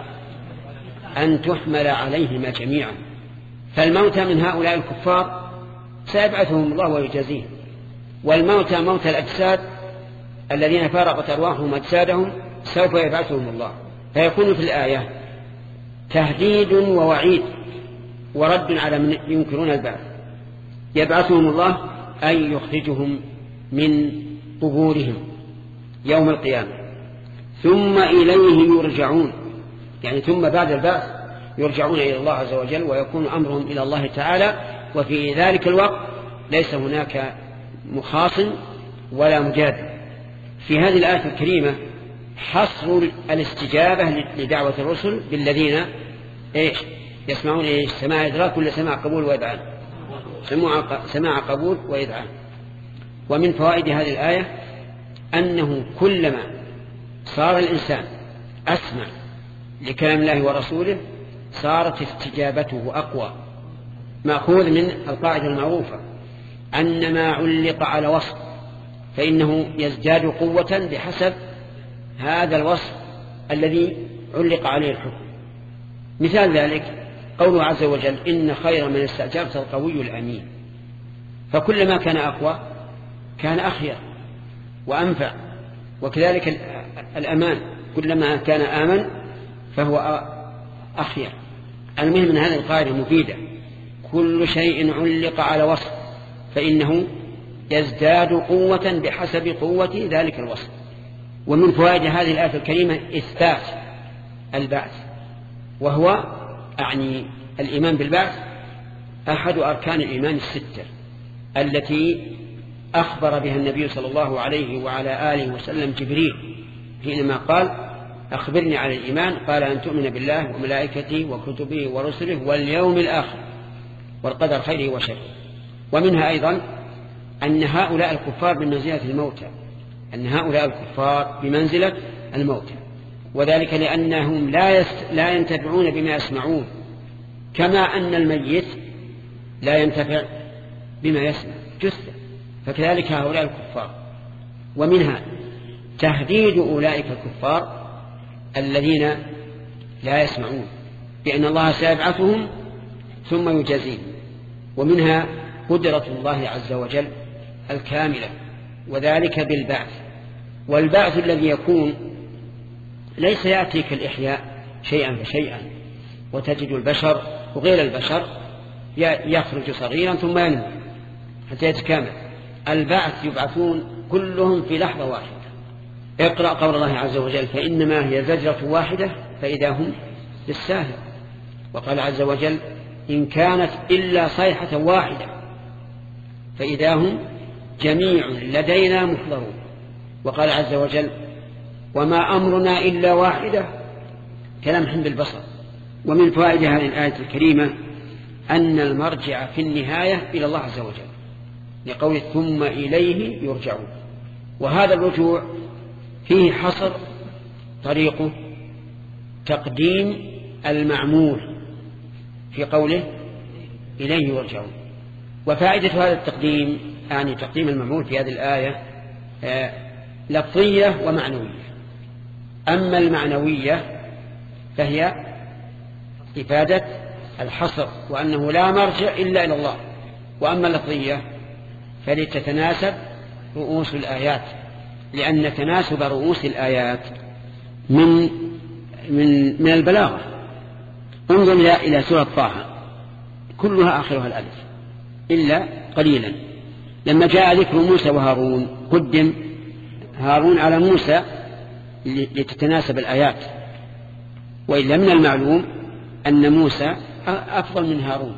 أن تحمل عليهما جميعا. فالموتى من هؤلاء الكفار سيبعثهم الله ويجازيهم، والموتى موت الأجساد الذين فارقت أرواحهم أجسادهم سوف يبعثهم الله. فيكون في الآية تهديد ووعيد ورد على من ينكرون البعث. يبعثهم الله أي يخرجهم من قبورهم يوم القيامة، ثم إليه يرجعون، يعني ثم بعد البعث يرجعون إلى الله عز وجل ويكون أمرهم إلى الله تعالى. وفي ذلك الوقت ليس هناك مخاصم ولا مجادل. في هذه الآية الكريمة حصر الاستجابة لدعوة الرسل بالذين إيش يسمعون إيش سماع إدراك ولا سماع قبول وإذعان؟ سماع قبول وإذعان. ومن فوائد هذه الآية أنه كلما صار الإنسان أسمع لكلام الله ورسوله صارت استجابته أقوى، مأخوذ من القاعدة المعروفة أن ما علق على وصف فإنه يزداد قوة بحسب هذا الوصف الذي علق عليه الحكم. مثال ذلك قوله عز وجل إن خير من استأجرت القوي الأمين. فكلما كان أقوى كان أخير وأنفع، وكذلك الأمان كلما كان آمن فهو أخير. المهم من هذه القاعدة مفيدة، كل شيء علق على وصف فإنه يزداد قوة بحسب قوة ذلك الوصف. ومن فوائد هذه الآية الكريمة إثبات البعث، وهو أعني الإيمان بالبعث أحد أركان الإيمان الستة التي أخبر بها النبي صلى الله عليه وعلى آله وسلم جبريل حينما قال أخبرني عن الإيمان، قال أن تؤمن بالله وملائكته وكتبه ورسله واليوم الآخر والقدر خيره وشره. ومنها أيضا أن هؤلاء الكفار بمنزلة الموتى، أن هؤلاء الكفار بمنزلة الموتى، وذلك لأنهم لا, يست... لا ينتفعون بما يسمعون، كما أن الميت لا ينتفع بما يسمع جثة، فكذلك هؤلاء الكفار. ومنها تهديد أولئك الكفار الذين لا يسمعون بأن الله سيبعثهم ثم يجازيهم. ومنها قدرة الله عز وجل الكاملة، وذلك بالبعث. والبعث الذي يكون ليس يأتي كالإحياء شيئا فشيئا، وتجد البشر وغير البشر يخرج صغيرا ثم ينمو حتى يتكامل. البعث يبعثون كلهم في لحظة واحدة. اقرأ قول الله عز وجل فإنما هي زجرة واحدة فإذا هم بالساهر. وقال عز وجل إن كانت إلا صيحة واحدة فإذا هم جميع لدينا محضرون. وقال عز وجل وما أمرنا إلا واحدة كلمح بالبصر. ومن فوائد هذه الآية الكريمة أن المرجع في النهاية إلى الله عز وجل لقول ثم إليه يرجعون. وهذا الرجوع فيه حصر طريقه تقديم المعمول في قوله إليه يرجعون. وفائدة هذا التقديم يعني تقديم المعمول في هذه الآية لفظية ومعنوية. أما المعنوية فهي إفادة الحصر وأنه لا مرجع إلا إلى الله. وأما اللفظية فلتتناسب رؤوس الآيات لأن تناسب رؤوس الآيات من من من البلاغة. انظر إلى سورة طه كلها آخرها الألف إلا قليلا. لما جاء ذكر موسى وهارون قدم هارون على موسى لتتناسب الآيات، وإلا من المعلوم أن موسى أفضل من هارون.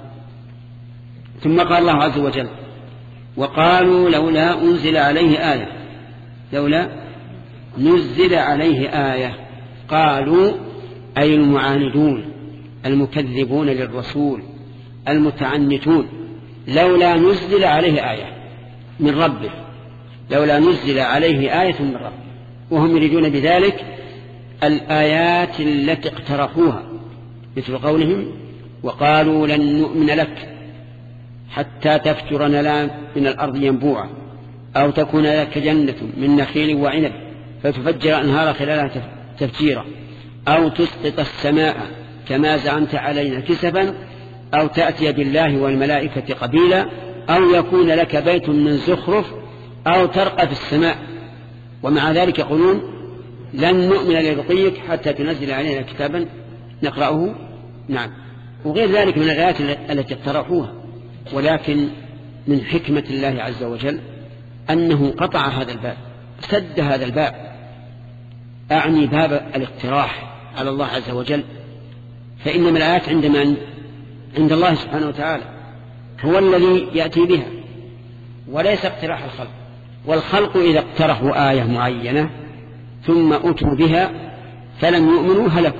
ثم قال الله عز وجل وقالوا لولا أنزل عليه آية لولا نزل عليه آية. قالوا أي المعاندون المكذبون للرسول المتعنتون لولا نزل عليه آية من ربه لولا نزل عليه آية من ربه. وهم يريدون بذلك الآيات التي اقترحوها مثل قولهم وقالوا لن نؤمن لك حتى تفجر لنا من الأرض ينبوعا أو تكون لك جنة من نخيل وعنب فتفجر أنهار خلالها تفجيرا أو تسقط السماء كما زعمت علينا كسفا أو تأتي بالله والملائكة قبيلا أو يكون لك بيت من زخرف أو ترقى في السماء. ومع ذلك يقولون لن نؤمن لرقيك حتى تنزل علينا كتابا نقرأه. نعم وغير ذلك من الآيات التي اقترحوها. ولكن من حكمة الله عز وجل أنه قطع هذا الباب سد هذا الباب أعني باب الاقتراح على الله عز وجل. فإنما الآيات عند من؟ عند الله سبحانه وتعالى هو الذي يأتي بها وليس اقتراح الخلق. والخلق إذا اقترحوا آية معينة ثم أتوا بها فلم يؤمنوا هلكوا.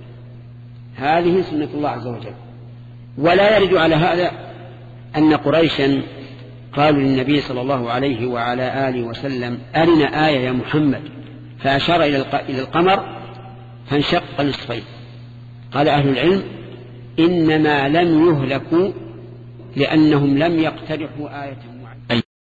هذه سنة الله عز وجل. ولا يرد على هذا أن قريشا قالوا للنبي صلى الله عليه وعلى آله وسلم أرنا آية يا محمد فأشار إلى القمر فانشق نصفين. قال أهل العلم إنما لم يهلكوا لأنهم لم يقترحوا آية معينة.